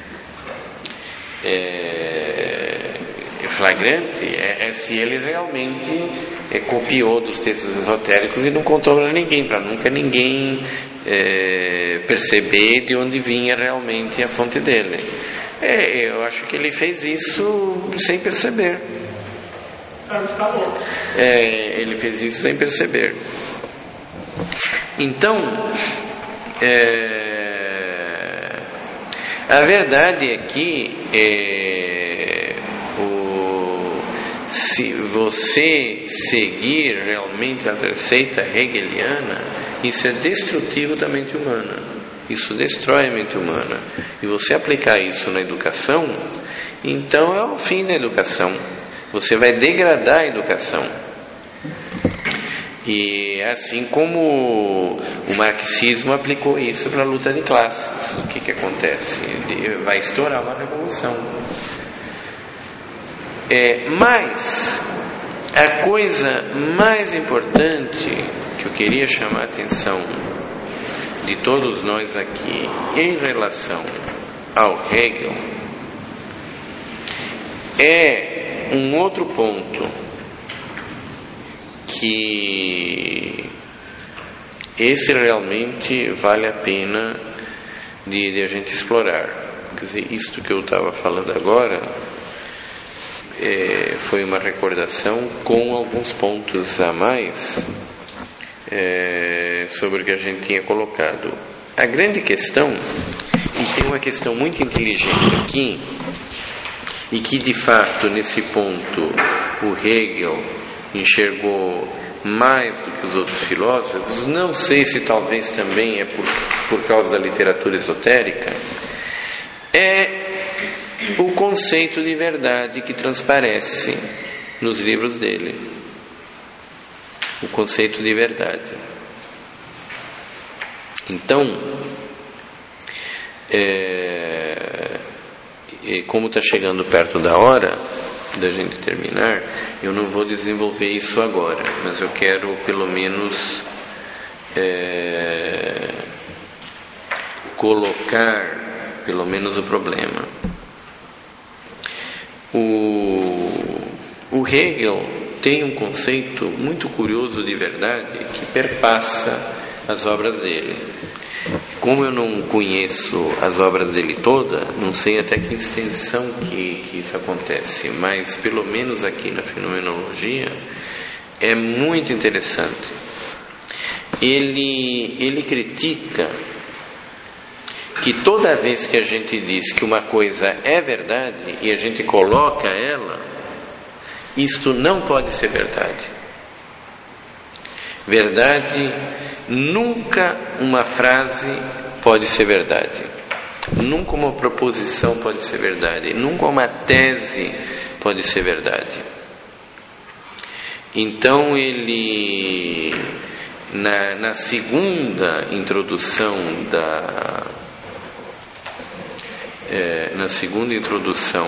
Speaker 1: É, é flagrante, é, é se ele realmente é, copiou dos textos esotéricos e não contou para ninguém, para nunca ninguém é, perceber de onde vinha realmente a fonte dele. É, eu acho que ele fez isso sem perceber. É, ele fez isso sem perceber. Então, é, a verdade é que é, o, se você seguir realmente a receita hegeliana, isso é destrutivo da mente humana, isso destrói a mente humana. E você aplicar isso na educação, então é o fim da educação. Você vai degradar a educação. E assim como o marxismo aplicou isso para a luta de classes, o que que acontece? Ele vai estourar uma revolução. É, mas a coisa mais importante que eu queria chamar a atenção de todos nós aqui em relação ao Hegel é um outro ponto que esse realmente vale a pena de, de a gente explorar. Quer dizer, isto que eu estava falando agora é, foi uma recordação com alguns pontos a mais é, sobre o que a gente tinha colocado. A grande questão, e tem uma questão muito inteligente aqui, e que de fato nesse ponto o Hegel enxergou mais do que os outros filósofos, não sei se talvez também é por, por causa da literatura esotérica, é o conceito de verdade que transparece nos livros dele. O conceito de verdade. Então, é, como está chegando perto da hora da gente terminar, eu não vou desenvolver isso agora, mas eu quero pelo menos é, colocar pelo menos o problema. O, o Hegel tem um conceito muito curioso de verdade que perpassa as obras dele. Como eu não conheço as obras dele todas, não sei até que extensão que, que isso acontece, mas pelo menos aqui na fenomenologia é muito interessante. Ele, ele critica que toda vez que a gente diz que uma coisa é verdade e a gente coloca ela, isto não pode ser verdade. Verdade, nunca uma frase pode ser verdade. Nunca uma proposição pode ser verdade. Nunca uma tese pode ser verdade. Então ele, na, na segunda introdução da, é, na segunda introdução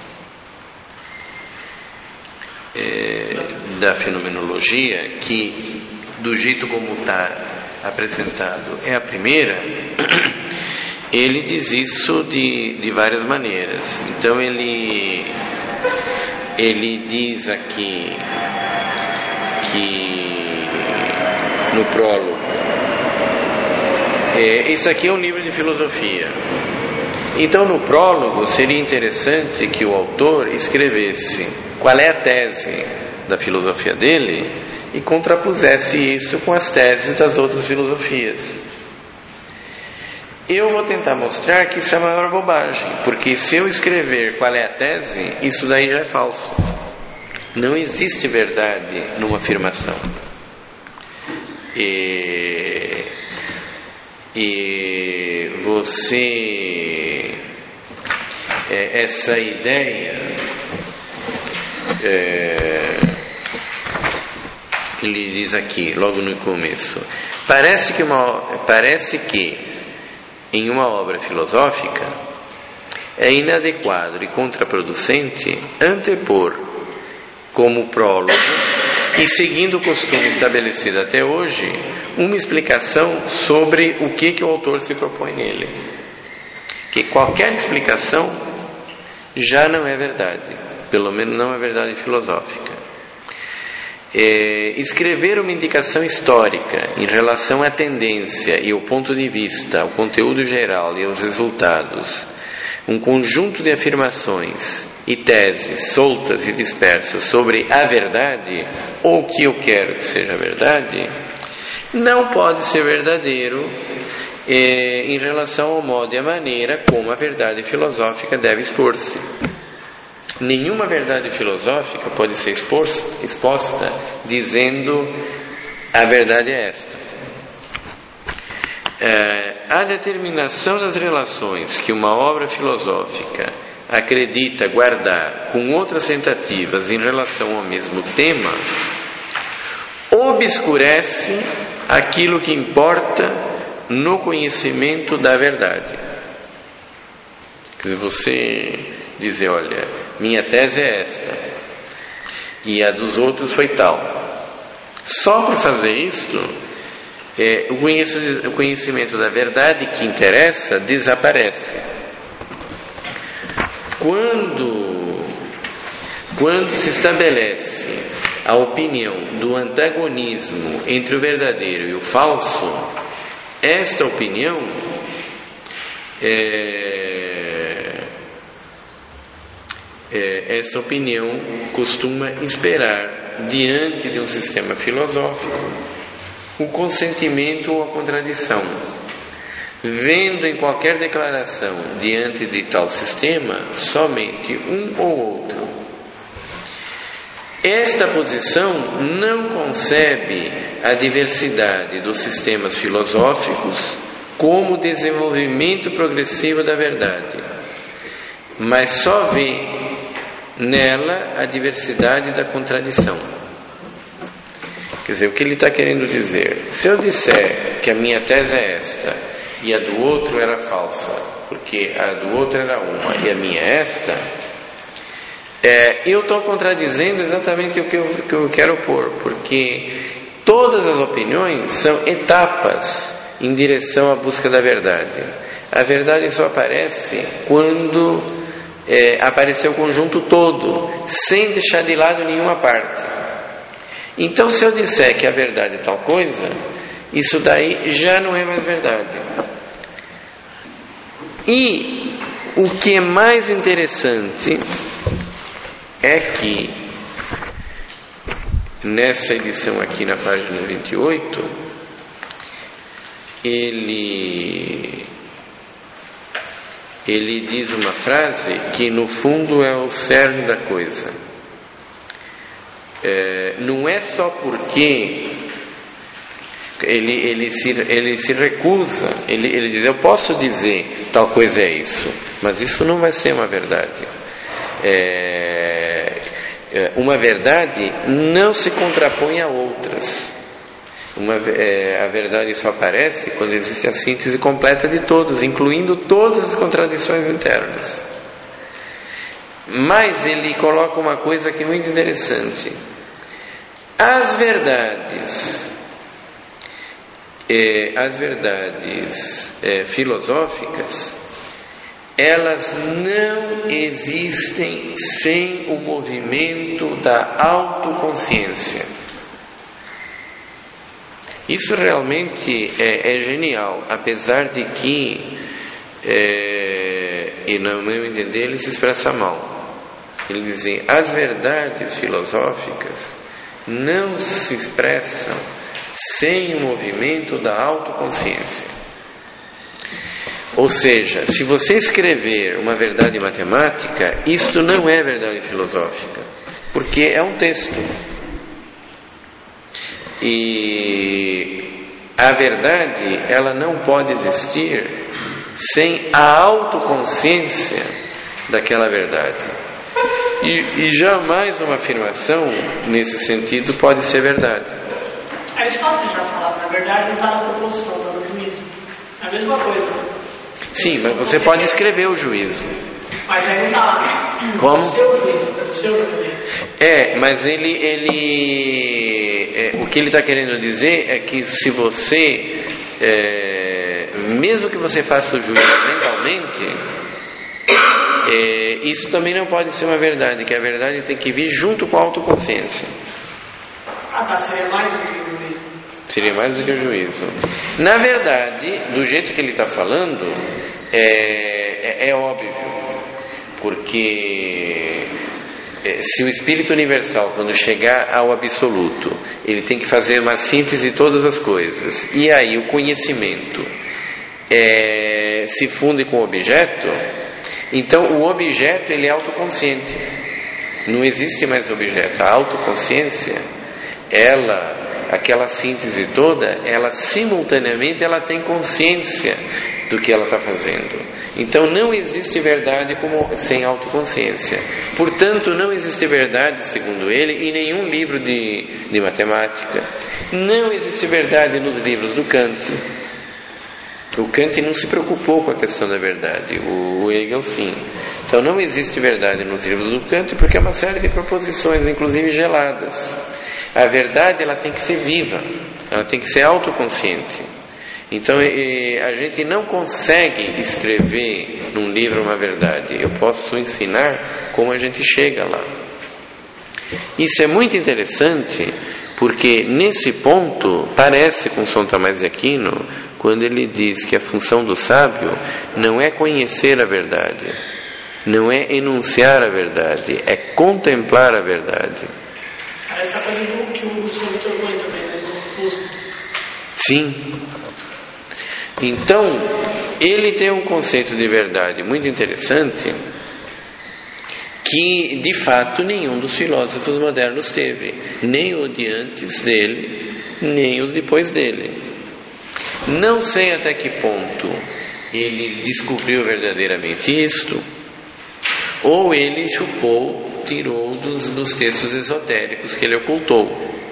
Speaker 1: é, da fenomenologia, que do jeito como está apresentado é a primeira, ele diz isso de, de várias maneiras. Então ele ele diz aqui que no prólogo, é, isso aqui é um livro de filosofia, então no prólogo seria interessante que o autor escrevesse qual é a tese da filosofia dele e contrapusesse isso com as teses das outras filosofias. Eu vou tentar mostrar que isso é a maior bobagem, porque se eu escrever qual é a tese, isso daí já é falso. Não existe verdade numa afirmação. E, e você, é, essa ideia, é, ele diz aqui, logo no começo, parece que, uma, parece que em uma obra filosófica é inadequado e contraproducente antepor como prólogo, e seguindo o costume estabelecido até hoje, uma explicação sobre o que, que o autor se propõe nele. Que qualquer explicação já não é verdade, pelo menos não é verdade filosófica. É, escrever uma indicação histórica em relação à tendência e ao ponto de vista, ao conteúdo geral e aos resultados, um conjunto de afirmações e teses soltas e dispersas sobre a verdade, ou o que eu quero que seja verdade, não pode ser verdadeiro é, em relação ao modo e à maneira como a verdade filosófica deve expor-se. Nenhuma verdade filosófica pode ser exposta, exposta dizendo a verdade é esta. É, a determinação das relações que uma obra filosófica acredita guardar com outras tentativas em relação ao mesmo tema obscurece aquilo que importa no conhecimento da verdade. Quer dizer, você dizer, olha, minha tese é esta e a dos outros foi tal. Só por fazer isto, é, o conhecimento da verdade que interessa desaparece. Quando, quando se estabelece a opinião do antagonismo entre o verdadeiro e o falso, esta opinião é, é, esta opinião costuma esperar, diante de um sistema filosófico, o consentimento ou a contradição, vendo em qualquer declaração diante de tal sistema somente um ou outro. Esta posição não concebe a diversidade dos sistemas filosóficos como desenvolvimento progressivo da verdade, mas só vê nela a diversidade da contradição. Quer dizer, o que ele está querendo dizer? Se eu disser que a minha tese é esta e a do outro era falsa, porque a do outro era uma e a minha é esta, é, eu estou contradizendo exatamente o que eu, que eu quero pôr, porque todas as opiniões são etapas em direção à busca da verdade. A verdade só aparece quando é, aparecer o conjunto todo, sem deixar de lado nenhuma parte. Então, se eu disser que a verdade é tal coisa, isso daí já não é mais verdade. E o que é mais interessante é que nessa edição aqui na página vinte e oito, ele ele diz uma frase que no fundo é o cerne da coisa. É, não é só porque ele, ele, se, ele se recusa, ele, ele diz, eu posso dizer tal coisa é isso, mas isso não vai ser uma verdade. É, uma verdade não se contrapõe a outras. Uma, é, a verdade só aparece quando existe a síntese completa de todas, incluindo todas as contradições internas. Mas ele coloca uma coisa que é muito interessante. As verdades, é, as verdades é, filosóficas, elas não existem sem o movimento da autoconsciência. Isso realmente é, é genial, apesar de que, é, e no meu entender, ele se expressa mal. Ele diz assim, as verdades filosóficas não se expressam sem o movimento da autoconsciência. Ou seja, se você escrever uma verdade matemática, isto não é verdade filosófica, porque é um texto. E a verdade, ela não pode existir sem a autoconsciência daquela verdade. E, e jamais uma afirmação nesse sentido pode ser verdade.
Speaker 3: Aristóteles já falava, na verdade não está na proposição, está no juízo. É a mesma coisa.
Speaker 1: Sim, mas você pode escrever o juízo.
Speaker 3: Mas aí não está lá.
Speaker 1: Como?
Speaker 3: É o seu juízo, é o seu juízo.
Speaker 1: É, mas ele, ele é, o que ele está querendo dizer é que se você, é, mesmo que você faça o juízo mentalmente, é, isso também não pode ser uma verdade, que a verdade tem que vir junto com a autoconsciência.
Speaker 3: Ah, tá, seria mais do que o juízo.
Speaker 1: Seria mais do que o juízo. Na verdade, do jeito que ele está falando, é, é, é óbvio, porque se o Espírito Universal, quando chegar ao absoluto, ele tem que fazer uma síntese de todas as coisas, e aí o conhecimento é, se funde com o objeto, então o objeto ele é autoconsciente, não existe mais objeto. A autoconsciência, ela, aquela síntese toda, ela simultaneamente ela tem consciência do que ela está fazendo. Então não existe verdade como, sem autoconsciência. Portanto, não existe verdade, segundo ele, em nenhum livro de, de matemática. Não existe verdade nos livros do Kant. O Kant não se preocupou com a questão da verdade, o Hegel sim. Então não existe verdade nos livros do Kant, porque é uma série de proposições, inclusive geladas. A verdade ela tem que ser viva, ela tem que ser autoconsciente. Então a gente não consegue escrever num livro uma verdade. Eu posso ensinar como a gente chega lá. Isso é muito interessante, porque nesse ponto parece com São Tomás de Aquino, quando ele diz que a função do sábio não é conhecer a verdade, não é enunciar a verdade, é contemplar a verdade.
Speaker 3: Essa coisa do que o Senhor propõe também, né?
Speaker 1: Sim. Então, ele tem um conceito de verdade muito interessante que, de fato, nenhum dos filósofos modernos teve, nem o de antes dele, nem os depois dele. Não sei até que ponto ele descobriu verdadeiramente isto, ou ele chupou, tirou dos, dos textos esotéricos que ele ocultou.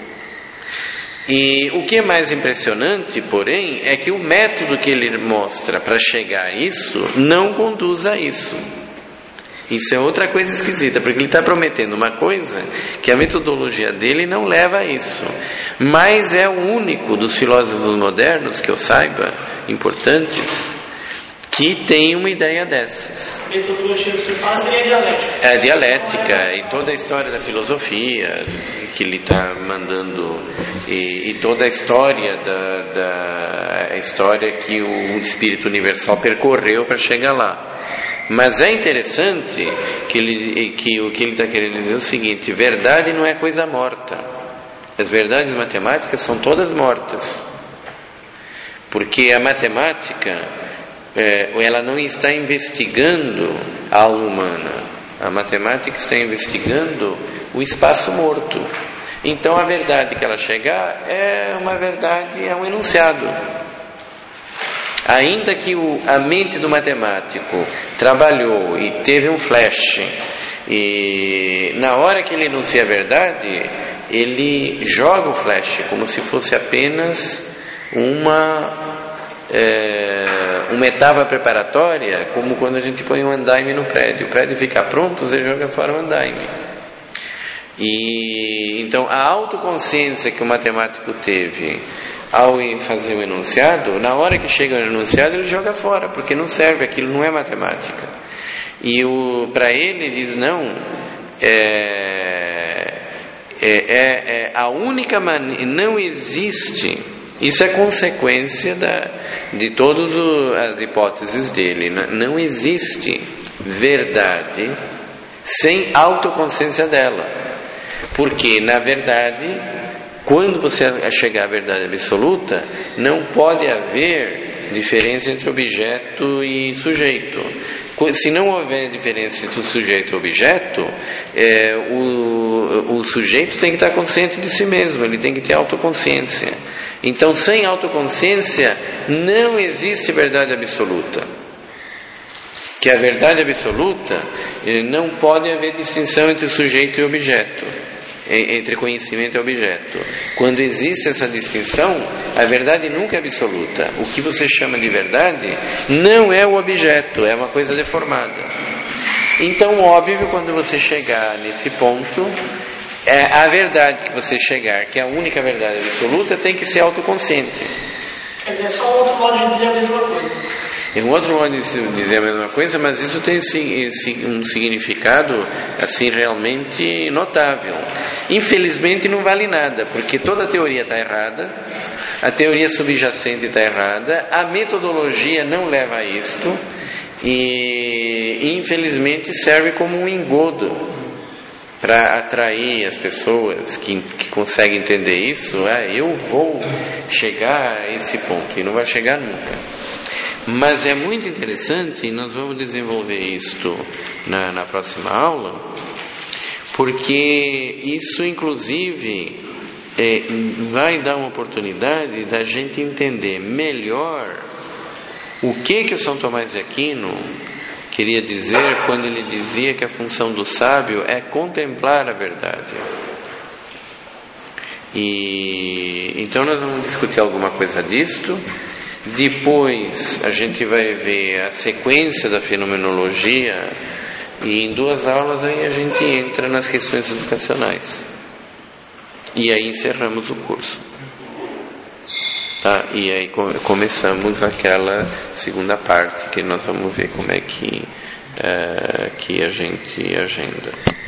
Speaker 1: E o que é mais impressionante, porém, é que o método que ele mostra para chegar a isso não conduz a isso. Isso é outra coisa esquisita, porque ele está prometendo uma coisa que a metodologia dele não leva a isso. Mas é o único dos filósofos modernos, que eu saiba, importantes, que tem uma ideia dessas.
Speaker 3: A metodologia que você fala seria dialética.
Speaker 1: É a dialética e toda a história da filosofia que ele está mandando, e, e toda a história da, da a história que o espírito universal percorreu para chegar lá. Mas é interessante que, ele, que o que ele está querendo dizer é o seguinte: verdade não é coisa morta. As verdades matemáticas são todas mortas, porque a matemática é, ela não está investigando a alma humana. A matemática está investigando o espaço morto. Então a verdade que ela chegar é uma verdade, é um enunciado. Ainda que o, a mente do matemático trabalhou e teve um flash, e na hora que ele enuncia a verdade, ele joga o flash como se fosse apenas uma, é, uma etapa preparatória, como quando a gente põe um andaime no prédio. O prédio fica pronto, você joga fora o andaime. E então a autoconsciência que o matemático teve ao fazer o enunciado, na hora que chega o enunciado ele joga fora, porque não serve, aquilo não é matemática. E para ele ele diz: não, é, é, é a única maneira, não existe, isso é consequência da, de todas as hipóteses dele, não existe verdade sem autoconsciência dela. Porque, na verdade, quando você chegar à verdade absoluta, não pode haver diferença entre objeto e sujeito. Se não houver diferença entre o sujeito e o objeto, é, o, o sujeito tem que estar consciente de si mesmo, ele tem que ter autoconsciência. Então, sem autoconsciência, não existe verdade absoluta. Que a verdade absoluta, não pode haver distinção entre sujeito e objeto, entre conhecimento e objeto. Quando existe essa distinção, a verdade nunca é absoluta. O que você chama de verdade não é o objeto, é uma coisa deformada. Então, óbvio, quando você chegar nesse ponto, é a verdade que você chegar, que é a única verdade absoluta, tem que ser autoconsciente.
Speaker 3: Quer dizer, é só um outro modo de dizer a mesma coisa.
Speaker 1: É um outro modo de dizer a mesma coisa, mas isso tem um significado assim realmente notável. Infelizmente não vale nada, porque toda a teoria está errada, a teoria subjacente está errada, a metodologia não leva a isto, e infelizmente serve como um engodo para atrair as pessoas que, que conseguem entender isso. Ah, eu vou chegar a esse ponto, e não vai chegar nunca. Mas é muito interessante, e nós vamos desenvolver isto na, na próxima aula, porque isso inclusive é, vai dar uma oportunidade da gente entender melhor o que que o São Tomás de Aquino queria dizer quando ele dizia que a função do sábio é contemplar a verdade. E então nós vamos discutir alguma coisa disto. Depois a gente vai ver a sequência da fenomenologia, e em duas aulas aí a gente entra nas questões educacionais, e aí encerramos o curso, tá? E aí começamos aquela segunda parte que nós vamos ver como é que, uh, que a gente agenda.